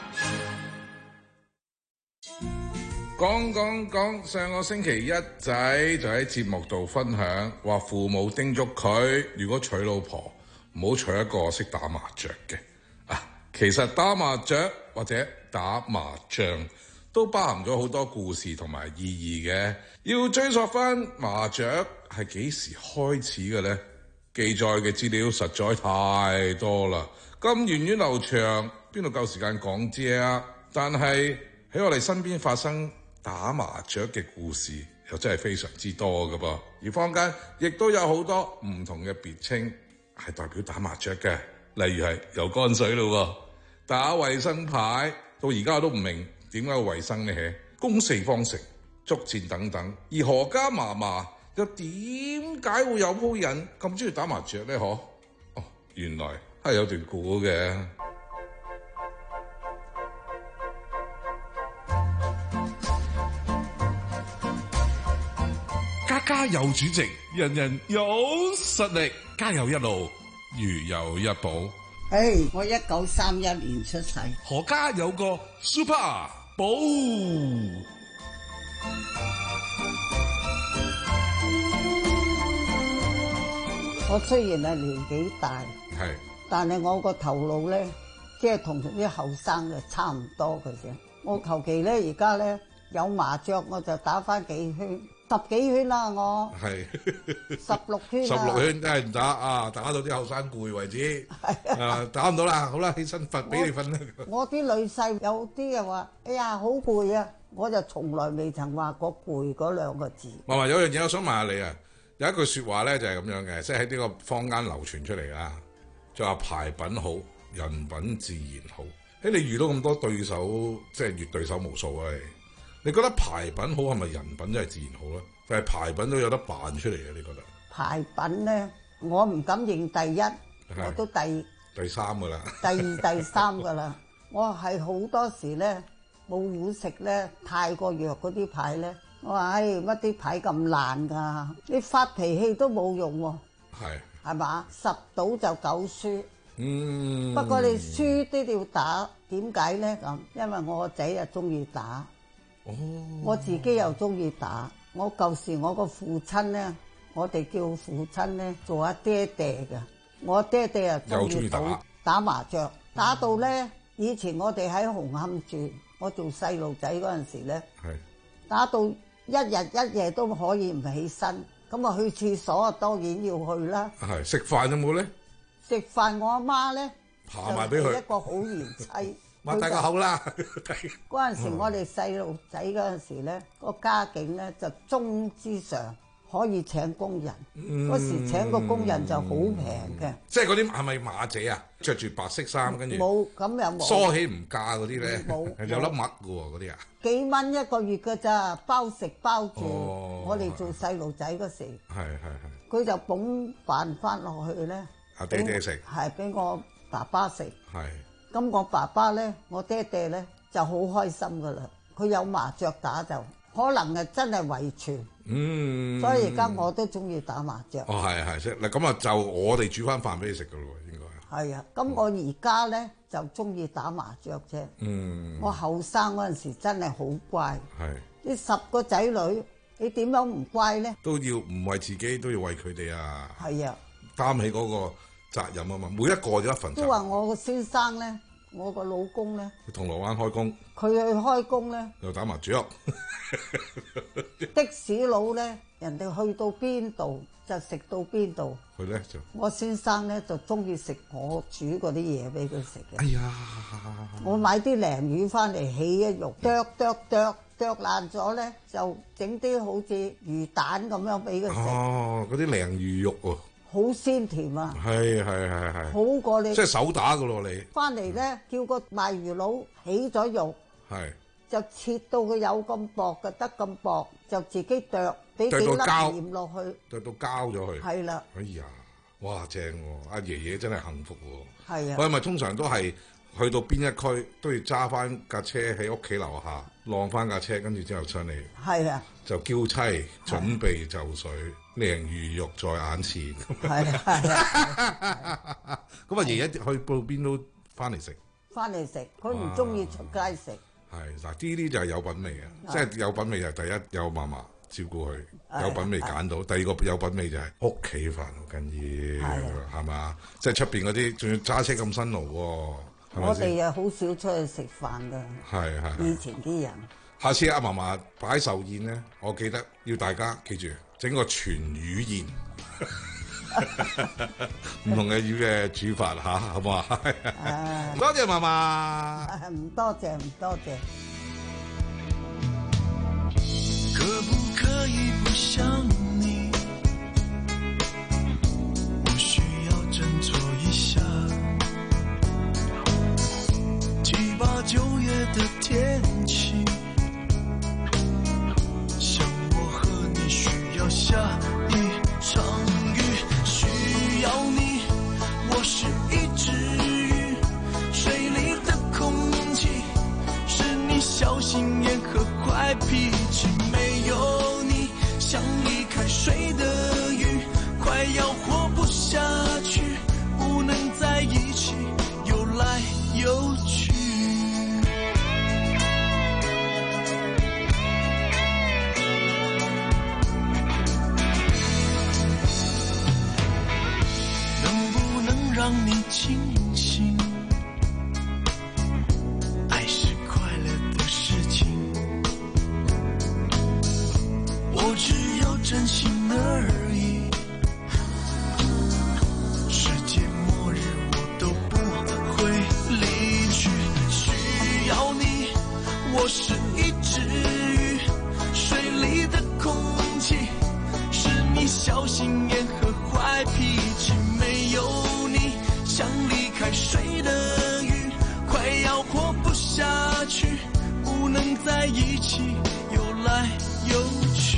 講講講，上個星期一仔就喺節目度分享，話父母叮囑佢，如果娶老婆，唔好娶一個識打麻雀嘅。啊，其實打麻雀或者打麻將都包含咗好多故事同埋意義嘅。要追溯翻麻雀係幾時開始嘅呢？記載嘅資料實在太多啦。咁源遠流長，邊度夠時間講啫？但係喺我哋身邊發生打麻雀嘅故事，又真係非常之多㗎噃。而坊間亦都有好多唔同嘅別稱，係代表打麻雀嘅，例如係游乾水咯，打衛生牌，到而家我都唔明點解會衛生呢？公四方城、捉戰等等。而何家嫲嫲又點解會有鋪人咁中意打麻雀呢？嗬？哦，原來係有段故嘅。 家家有主席，人人有實力，家有一路，如有一寶。 誒，hey, 我一九三一年出世。 何家有個 Super 寶。 我雖然係年紀大， 係。但係我個頭腦咧，即係同啲後生嘅差唔多嘅啫。我求其咧，而家咧有麻雀我就打翻幾圈，十幾圈啦我。係十六圈。 十六圈真係唔打啊！打到啲後生攰為止。係啊，打唔到啦，好啦，起身瞓俾你瞓啦。 我啲女婿有啲又話：哎呀，好攰啊！我就從來未曾話過攰嗰兩個字。 話話有樣嘢我想問下你啊，有一句説話咧就係咁樣嘅，即係喺呢個坊間流傳出嚟啊。就話牌品好，人品自然好。 喺你遇到咁多對手，即係越對手無數啊！你你覺得牌品好係咪人品真係自然好咧？定係牌品都有得扮出嚟嘅？你覺得？ 牌品咧，我唔敢認第一，我都第第三噶啦， 第二、第三噶啦。我係好多時咧冇糊食咧，太過弱嗰啲牌咧，我話唉乜啲牌咁爛㗎？你發脾氣都冇用喎， 係係嘛？十賭就九輸。 嗯。 不過你輸都要打，點解咧咁？因為我個仔又中意打， 哦， 我自己又中意打。我舊時我個父親咧，我哋叫父親咧做阿爹爹嘅。我爹爹啊中意打打麻雀，打到咧以前我哋喺紅磡住，我做細路仔嗰陣時咧，打到一日一夜都可以唔起身，咁啊去廁所啊當然要去啦。 係食飯有冇咧？ 食飯我阿媽咧爬埋俾佢一個好賢妻， 擘大個口啦。 嗰陣時我哋細路仔嗰陣時咧，個家境咧就中之上。可以請工人，嗰、嗯、時請個工人就好平嘅。 即係嗰啲係咪馬姐啊？着住白色衫，跟住冇咁又冇梳起唔嫁嗰啲咧， 冇有粒癦嘅喎嗰啲啊。 幾蚊一個月嘅咋，包食包住。哦、我哋做細路仔嗰時， 係係係。 佢就捧飯翻落去咧， 阿爹爹食， 係俾我爸爸食。 係。 咁我爸爸咧，我爹爹咧就好開心噶啦。佢有麻雀打就可能係真係遺傳。 嗯， 所以而家我都中意打麻雀。 哦，係係，嗱咁啊，就我哋煮翻飯俾你食噶咯喎，應該係。 係啊，咁我而家咧就中意打麻雀啫。 嗯。 我後生嗰陣時真係好乖。 係。 呢十個仔女，你點樣唔乖咧？ 都要唔為自己，都要為佢哋啊。 係啊。 擔起嗰個責任啊嘛，每一個有一份責任。 都話我個先生咧，我個老公咧。 去銅鑼灣開工。 佢去開工咧。 又打麻雀。 的士佬咧，人哋去到邊度就食到邊度。 佢咧就我先生咧就中意食我煮嗰啲嘢俾佢食嘅。 哎呀！ 我買啲鯪魚翻嚟起一肉，剁剁剁剁爛咗咧，就整啲好似魚蛋咁樣俾佢食。 哦，嗰啲鯪魚肉喎。 好鮮甜啊！ 係係係係。 好過你。 即係手打噶咯你。 翻嚟咧，叫個賣魚佬起咗肉。 係。 就切到佢有咁薄嘅，得咁薄，就自己剁，俾幾粒鹽落去， 剁到膠咗去。 係啦。 哎呀，哇正喎！阿爺爺真係幸福喎。 係啊。 我係咪通常都係去到邊一區都要揸翻架車喺屋企樓下晾翻架車，跟住之後上嚟。 係啊。就嬌妻準備就緒，鯪魚肉在眼前。 係啊。 咁啊，爺爺去到邊都翻嚟食。 翻嚟食，佢唔中意出街食。 係嗱，呢啲就係有品味嘅，即係有品味就第一有嫲嫲照顧佢，有品味揀到；第二個有品味就係屋企飯好緊要，係嘛？即係出邊嗰啲仲要揸車咁辛勞喎。 我哋又好少出去食飯㗎。 係係。 以前啲人。 唔多謝，唔多謝。 可不可以不想你？我需要振作一下。七八九月的天氣，像我和你需要下一場雨。需要你，我是一隻魚，水裡的空氣是你小心眼和壞脾氣。沒有你，像一開水的魚，快要活不下去，不能在一起游來游去。讓你清醒，愛是快樂的事情。 起游来游去。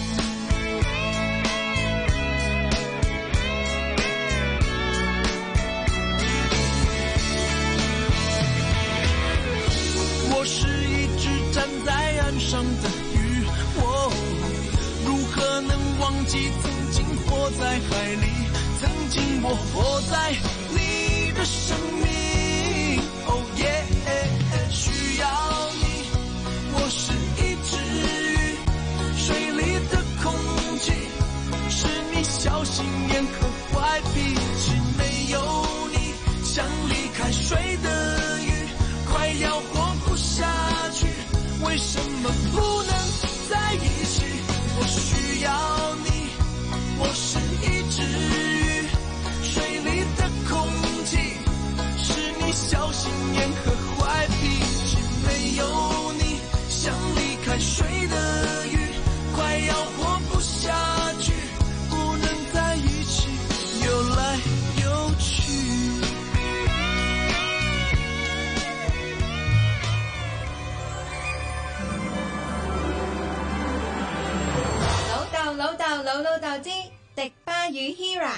我是一只站在岸上的鱼，我如何能忘记曾经活在海里，曾经我活在你的生命。哦耶，需要你，我是一只鱼，水里的空气是你小心眼和坏脾气，没有你像离开水的鱼，快要活不下去，为什么不能在一起？我需要你，我是一只鱼，水里的空气是你小心眼和坏脾气，没有你像离开水的鱼，快要活不下去，不能在一起游来游去。 老豆老老豆之迪巴與 Hira。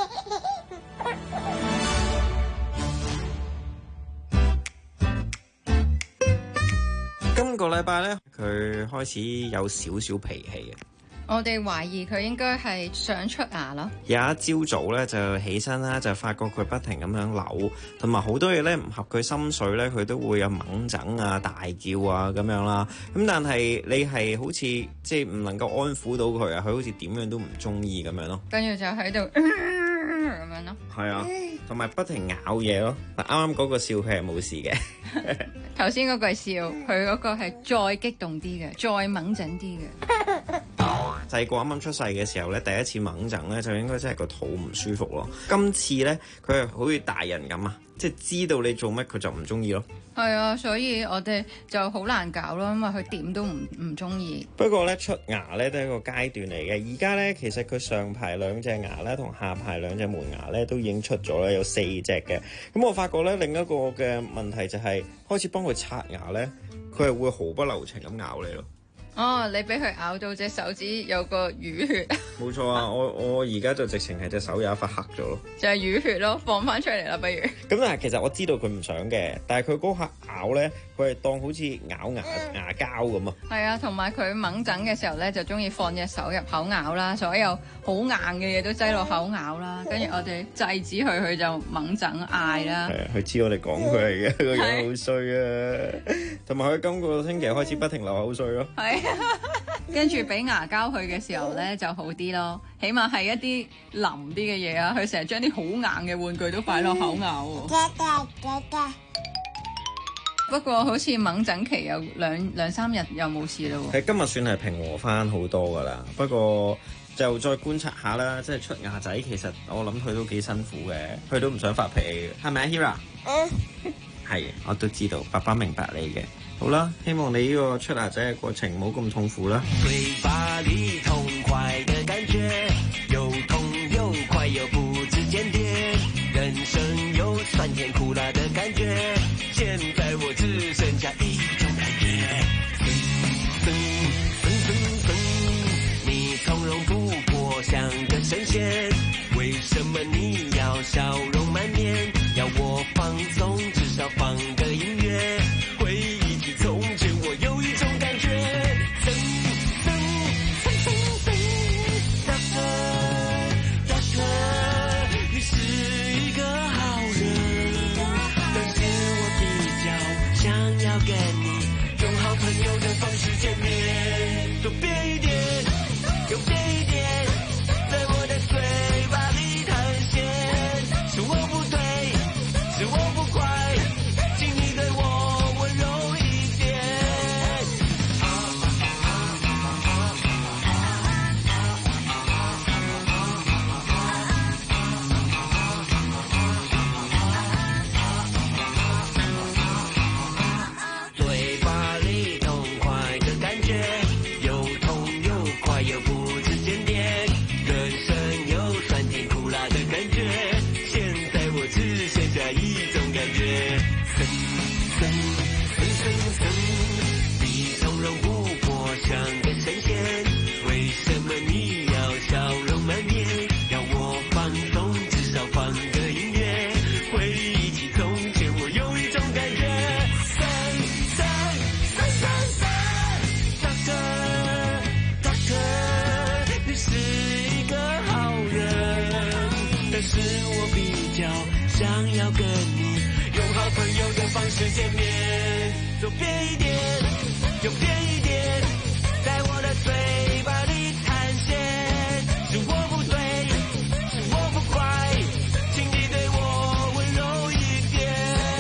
今個禮拜咧，佢開始有少少脾氣嘅。 我哋懷疑佢應該係想出牙咯。 有一朝早咧就起身啦，就發覺佢不停咁樣扭，同埋好多嘢咧唔合佢心水咧，佢都會有猛整啊、大叫啊咁樣啦。咁但係你係好似即係唔能夠安撫到佢啊，佢好似點樣都唔中意咁樣咯。 跟住就喺度咁樣咯。 係啊，同埋不停咬嘢咯。嗱，啱啱嗰個笑佢係冇事嘅。 頭先嗰個係笑，佢嗰個係再激動啲嘅，再猛整啲嘅。 細個啱啱出世嘅時候咧，第一次猛整咧就應該真係個肚唔舒服咯。今次咧佢係好似大人咁啊，即係知道你做乜佢就唔中意咯。 係啊，所以我哋就好難搞咯，因為佢點都唔唔中意。 不過咧出牙咧都係一個階段嚟嘅。而家咧其實佢上排兩隻牙咧同下排兩隻門牙咧都已經出咗啦，有四隻嘅。咁我發覺咧另一個嘅問題就係、是、開始幫佢刷牙咧，佢係會毫不留情咁咬你咯。 哦，你俾佢咬到隻手指有個淤血。 冇錯啊，我我而家就直情係隻手有一塊黑咗咯。 就係淤血咯，放翻出嚟啦，不如。 咁但係其實我知道佢唔想嘅，但係佢嗰下咬咧，佢係當好似咬牙牙膠咁啊。 係啊，同埋佢猛整嘅時候咧，就中意放隻手入口咬啦，所有好硬嘅嘢都擠落口咬啦。跟住我哋制止佢，佢就猛整嗌啦。係啊， 佢知我哋講佢嚟嘅，個樣好衰啊。同埋佢今個星期開始不停流口水咯。係。 跟住俾牙膠佢嘅時候咧就好啲咯，起碼係一啲腍啲嘅嘢啊！佢成日將啲好硬嘅玩具都擺落口咬喎。不過好似猛整期有兩兩三日又冇事咯喎。 係今日算係平和翻好多噶啦，不過就再觀察下啦，即係出牙仔其實我諗佢都幾辛苦嘅，佢都唔想發脾氣嘅，係咪啊 Hira？ 嗯，係，我都知道，爸爸明白你嘅。好啦，希望你呢個出牙仔嘅過程唔好咁痛苦啦。 嘴巴裡痛快的感覺，又痛又快又不知檢點，人生有酸甜苦辣的感覺，現在我只剩下一種感覺，噔噔噔噔噔，你從容不迫像個神仙，為什麼你要笑容滿面，要我放鬆至少放個音樂，回憶起從前我有一種感覺，噔噔噔噔噔 Doctor Doctor 你是一個好人，但是我比較想要跟你用好朋友的方式見面，多變一點又變一點，在我的嘴巴裡探險，是我不對，是我不乖，請你要跟你用好朋友的方式见面，左边一点，右边一点，在我的嘴巴里探险，是我不对，是我不乖，请你对我温柔一点。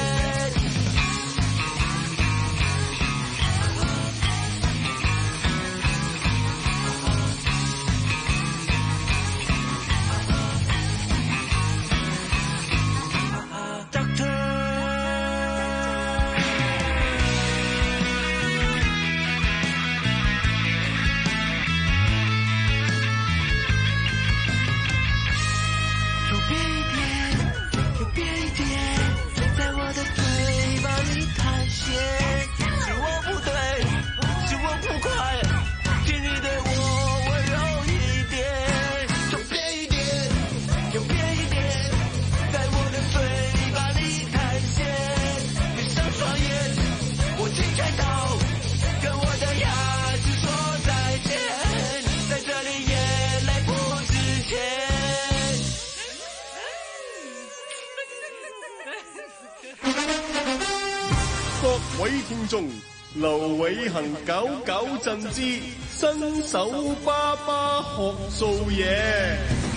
各位聽眾，劉偉恒九九震之新手爸爸學做嘢。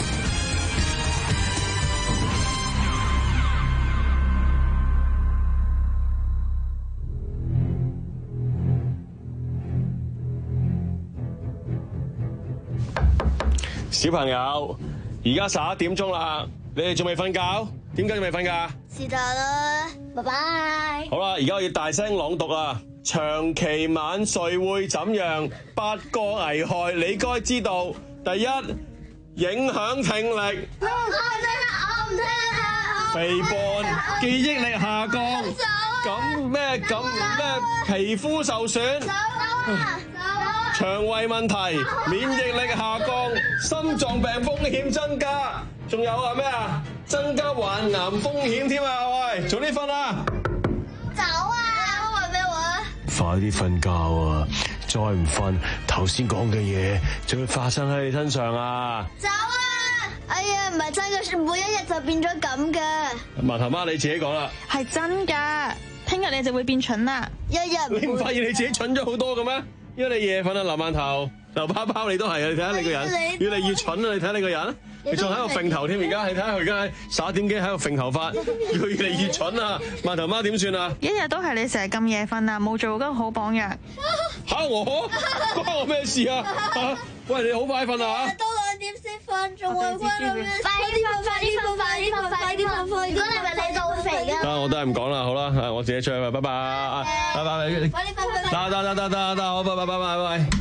小朋友，而家十一點鐘啦，你哋仲未瞓覺？點解仲未瞓覺？ 是但啦，拜拜。 好啦，而家我要大聲朗讀啊！長期晚睡會怎樣？八個危害你該知道。第一，影響聽力； 我唔聽啊，我唔聽啊。 肥胖，記憶力下降，咁咩咁咩皮膚受損，腸胃問題，免疫力下降，心臟病風險增加，仲有啊咩啊？增加患癌風險添啊！喂，早啲瞓啦！ 走啊！我話咩話？ 快啲瞓覺啊！再唔瞓，頭先講嘅嘢就會發生喺你身上啊！ 走啊！哎呀，唔係真嘅，每一日就變咗咁嘅。 麻頭媽你自己講啦， 係真㗎，聽日你就會變蠢啦。 一日你唔發現你自己蠢咗好多嘅咩？因為你夜瞓啊，劉饅頭、劉包包你都係啊！你睇下你個人越嚟越蠢啊！你睇下你個人。你仲喺度揈頭添，而家你睇下佢而家喺十一點幾喺度揈頭髮，越嚟越蠢啊！饅頭媽點算啊？ 一日都係你成日咁夜瞓啊，冇做個好榜樣。 嚇我關我咩事啊？嚇！喂，你好快瞓啊嚇！ 都兩點先瞓，仲會關我咩？快啲瞓！快啲瞓！快啲瞓！快啲瞓！如果你咪你到肥㗎。 得，我都係唔講啦，好啦，我自己出去啦，拜拜，拜拜， 快啲瞓！ 得得得得得得，好，拜拜拜拜拜拜。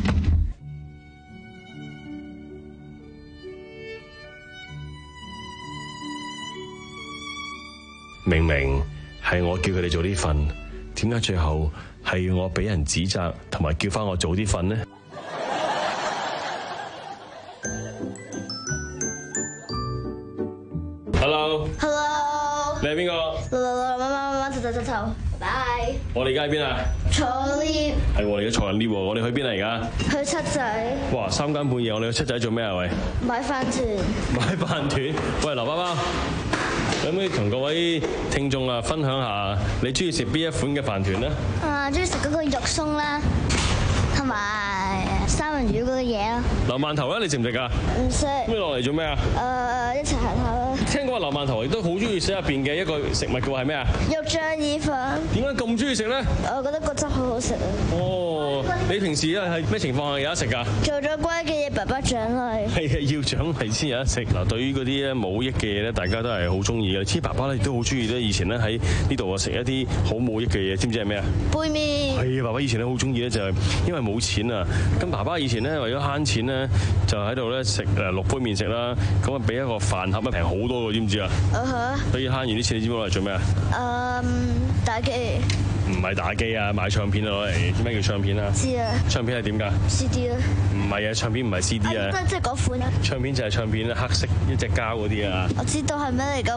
明明係我叫佢哋早啲瞓，點解最後係要我俾人指責同埋叫翻我早啲瞓呢？Hello，Hello， Hello， 你係邊個？ 來來來，慢慢慢慢，頭頭頭頭，拜拜。 我哋而家喺邊啊？ 坐 lift。 係我哋而家坐緊 lift，我哋去邊啊？而家？ 去七仔。 哇！三更半夜，我哋去七仔做咩啊？喂？ 買飯團。 買飯團？喂，劉包包，可唔可以同各位聽眾啊分享下你中意食邊一款嘅飯團咧？ 啊，中意食嗰個肉鬆啦，同埋三文魚嗰個嘢啊。 劉饅頭咧，你食唔食㗎？ 唔食。 咁你落嚟做咩啊？ 誒，一齊行下啦。 聽講話劉饅頭亦都好中意食入邊嘅一個食物嘅喎，係咩啊？ 肉醬意粉。點解咁中意食咧？ 我覺得個汁好好食啊。 哦，你平時咧係咩情況下有得食㗎？ 做咗乖嘅嘢，爸爸獎勵。 係啊，要獎勵先有得食。嗱，對於嗰啲咧冇益嘅嘢咧，大家都係好中意嘅。知爸爸咧亦都好中意咧，以前咧喺呢度啊食一啲好冇益嘅嘢，知唔知係咩啊？ 杯麵。 係啊，爸爸以前咧好中意咧，就係因為冇錢啊。咁爸爸以前咧為咗慳錢咧，就喺度咧食誒六杯麵食啦。咁啊俾一個飯盒啊平好多嘅，知唔知啊？ 啊哈！ 所以慳完啲錢，你知唔知攞嚟做咩啊？ 嗯，打機。 唔係打機啊，買唱片啊攞嚟。咩叫唱片啊？ 知啊。 唱片係點㗎 ？C D 啊。 唔係啊，唱片唔係 C D 啊。 即係嗰款啊。 唱片就係唱片啦，黑色一隻膠嗰啲啊。 我知道係咩嚟㗎。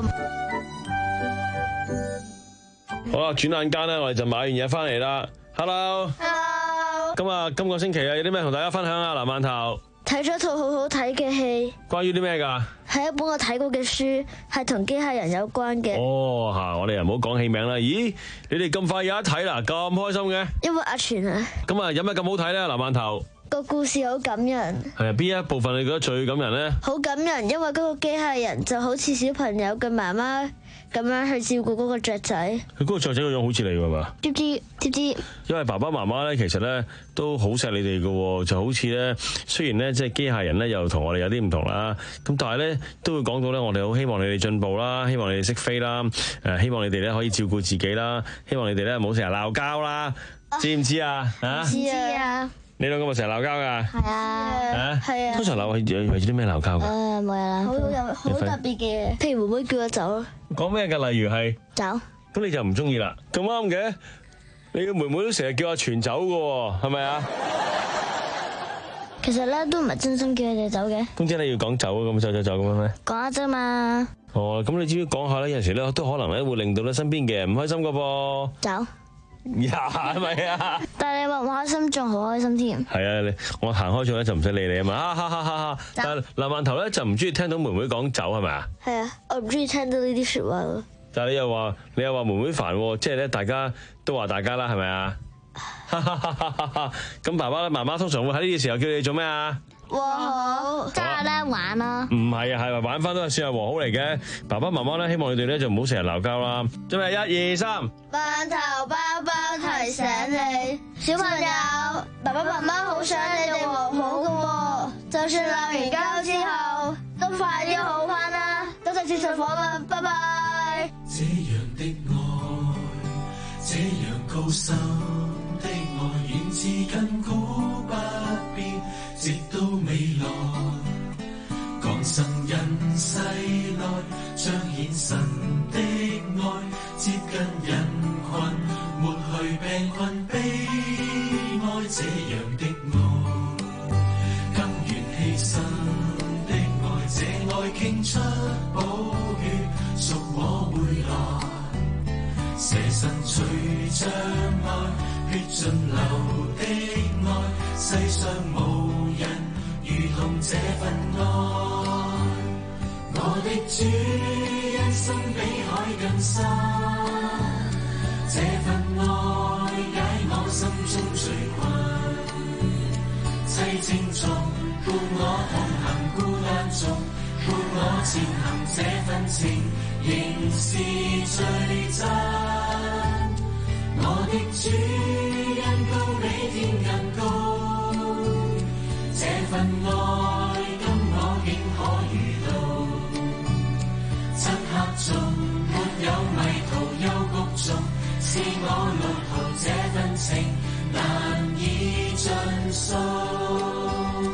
好啦，轉眼間咧，我哋就買完嘢翻嚟啦。Hello。Hello。咁啊，今個星期啊，有啲咩同大家分享啊？劉饅頭。 睇咗套好好睇嘅戲。 關於啲咩㗎？ 係一本我睇過嘅書，係同機械人有關嘅。 哦，嚇！我哋又唔好講戲名啦。咦，你哋咁快有得睇啦，咁開心嘅？ 因為阿全啊。 咁啊，有咩咁好睇咧？南饅頭。 個故事好感人。 係啊，邊一部分你覺得最感人咧？ 好感人，因為嗰個機械人就好似小朋友嘅媽媽咁樣去照顧嗰個雀仔。 佢嗰個雀仔個樣好似你㗎嘛？ 知唔知？知唔知？ 因為爸爸媽媽咧，其實咧都好錫你哋㗎，就好似咧，雖然咧即係機械人咧又同我哋有啲唔同啦，咁但係咧都會講到咧，我哋好希望你哋進步啦，希望你哋識飛啦，誒，希望你哋咧可以照顧自己啦，希望你哋咧唔好成日鬧交啦，知唔知啊？啊？知啊！你兩個咪成日鬧交㗎？係啊，係啊。通常鬧係為咗啲咩鬧交㗎？誒，冇嘢啦。好有好特別嘅，譬如妹妹叫我走咯。講咩㗎？例如係走。咁你就唔中意啦？咁啱嘅，你嘅妹妹都成日叫阿全走㗎喎，係咪啊？ 其實咧都唔係真心叫佢哋走嘅。咁即係你要講走咁走走走咁樣咩？講下啫嘛。哦，咁你知唔知講下咧？有陣時咧都可能咧會令到咧身邊嘅人唔開心㗎噃。走。呀，係咪啊？但係你話唔開心，仲好開心添。係啊，你我行開咗咧就唔使理你啊嘛。啊哈哈哈！但係南饅頭咧就唔中意聽到妹妹講走係咪啊？係啊，我唔中意聽到呢啲說話咯。但係你又話你又話妹妹煩，即係咧大家都話大家啦，係咪啊？咁爸爸咧媽媽通常會喺呢個時候叫你做咩啊？和好，即係咧玩啦。唔係啊，係話玩翻都係算係和好嚟嘅。爸爸媽媽咧希望你哋咧就唔好成日鬧交啦。準備一二三。饅頭包包提醒你，小朋友，爸爸媽媽好想你哋和好㗎喎。就算鬧完交之後，都快啲好翻啦。多謝接受訪問，拜拜。 這樣的愛，這樣高深的愛，遠至亙古不變，直到未來。降生人世內，彰顯神的愛，接近人群，抹去病困悲哀。這樣的愛，甘願犧牲的愛，這愛傾出寶血，屬我回來。捨身隨着愛，血盡流的愛，世上無人如同這份愛。我的主因心比海更深，這份愛解我心中罪困。凄清中伴我同行，孤單中伴我前行，這份情仍是最真。我的主因高比天更高，這份愛今我竟可遇到。漆黑中沒有迷途幽谷中，是我路途，這份情難以盡數。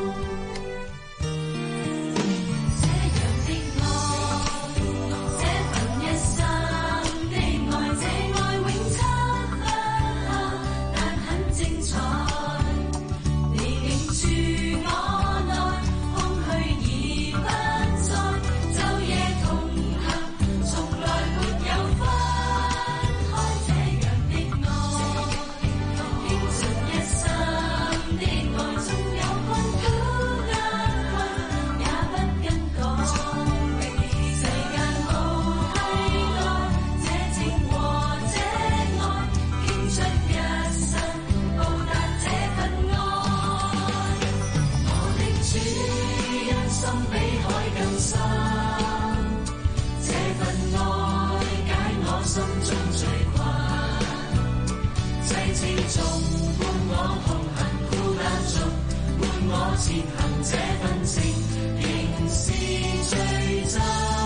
前行這份情仍是最真，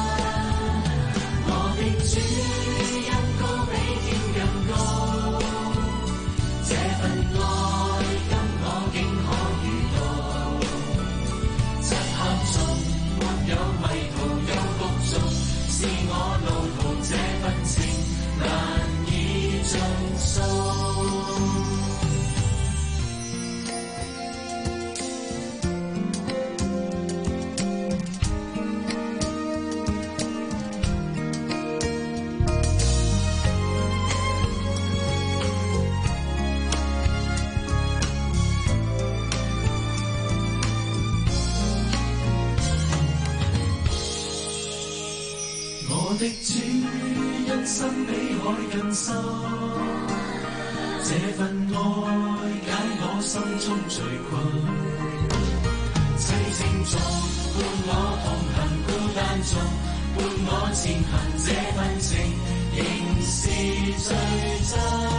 我的主因高比天更高，這份愛今我竟可遇到。漆黑中沒有迷途幽谷中，是我路途，這份情難以盡數。 的主，因心比海更深，這份愛解我心中罪困。凄清中伴我同行，孤單中伴我前行，這份情仍是最真。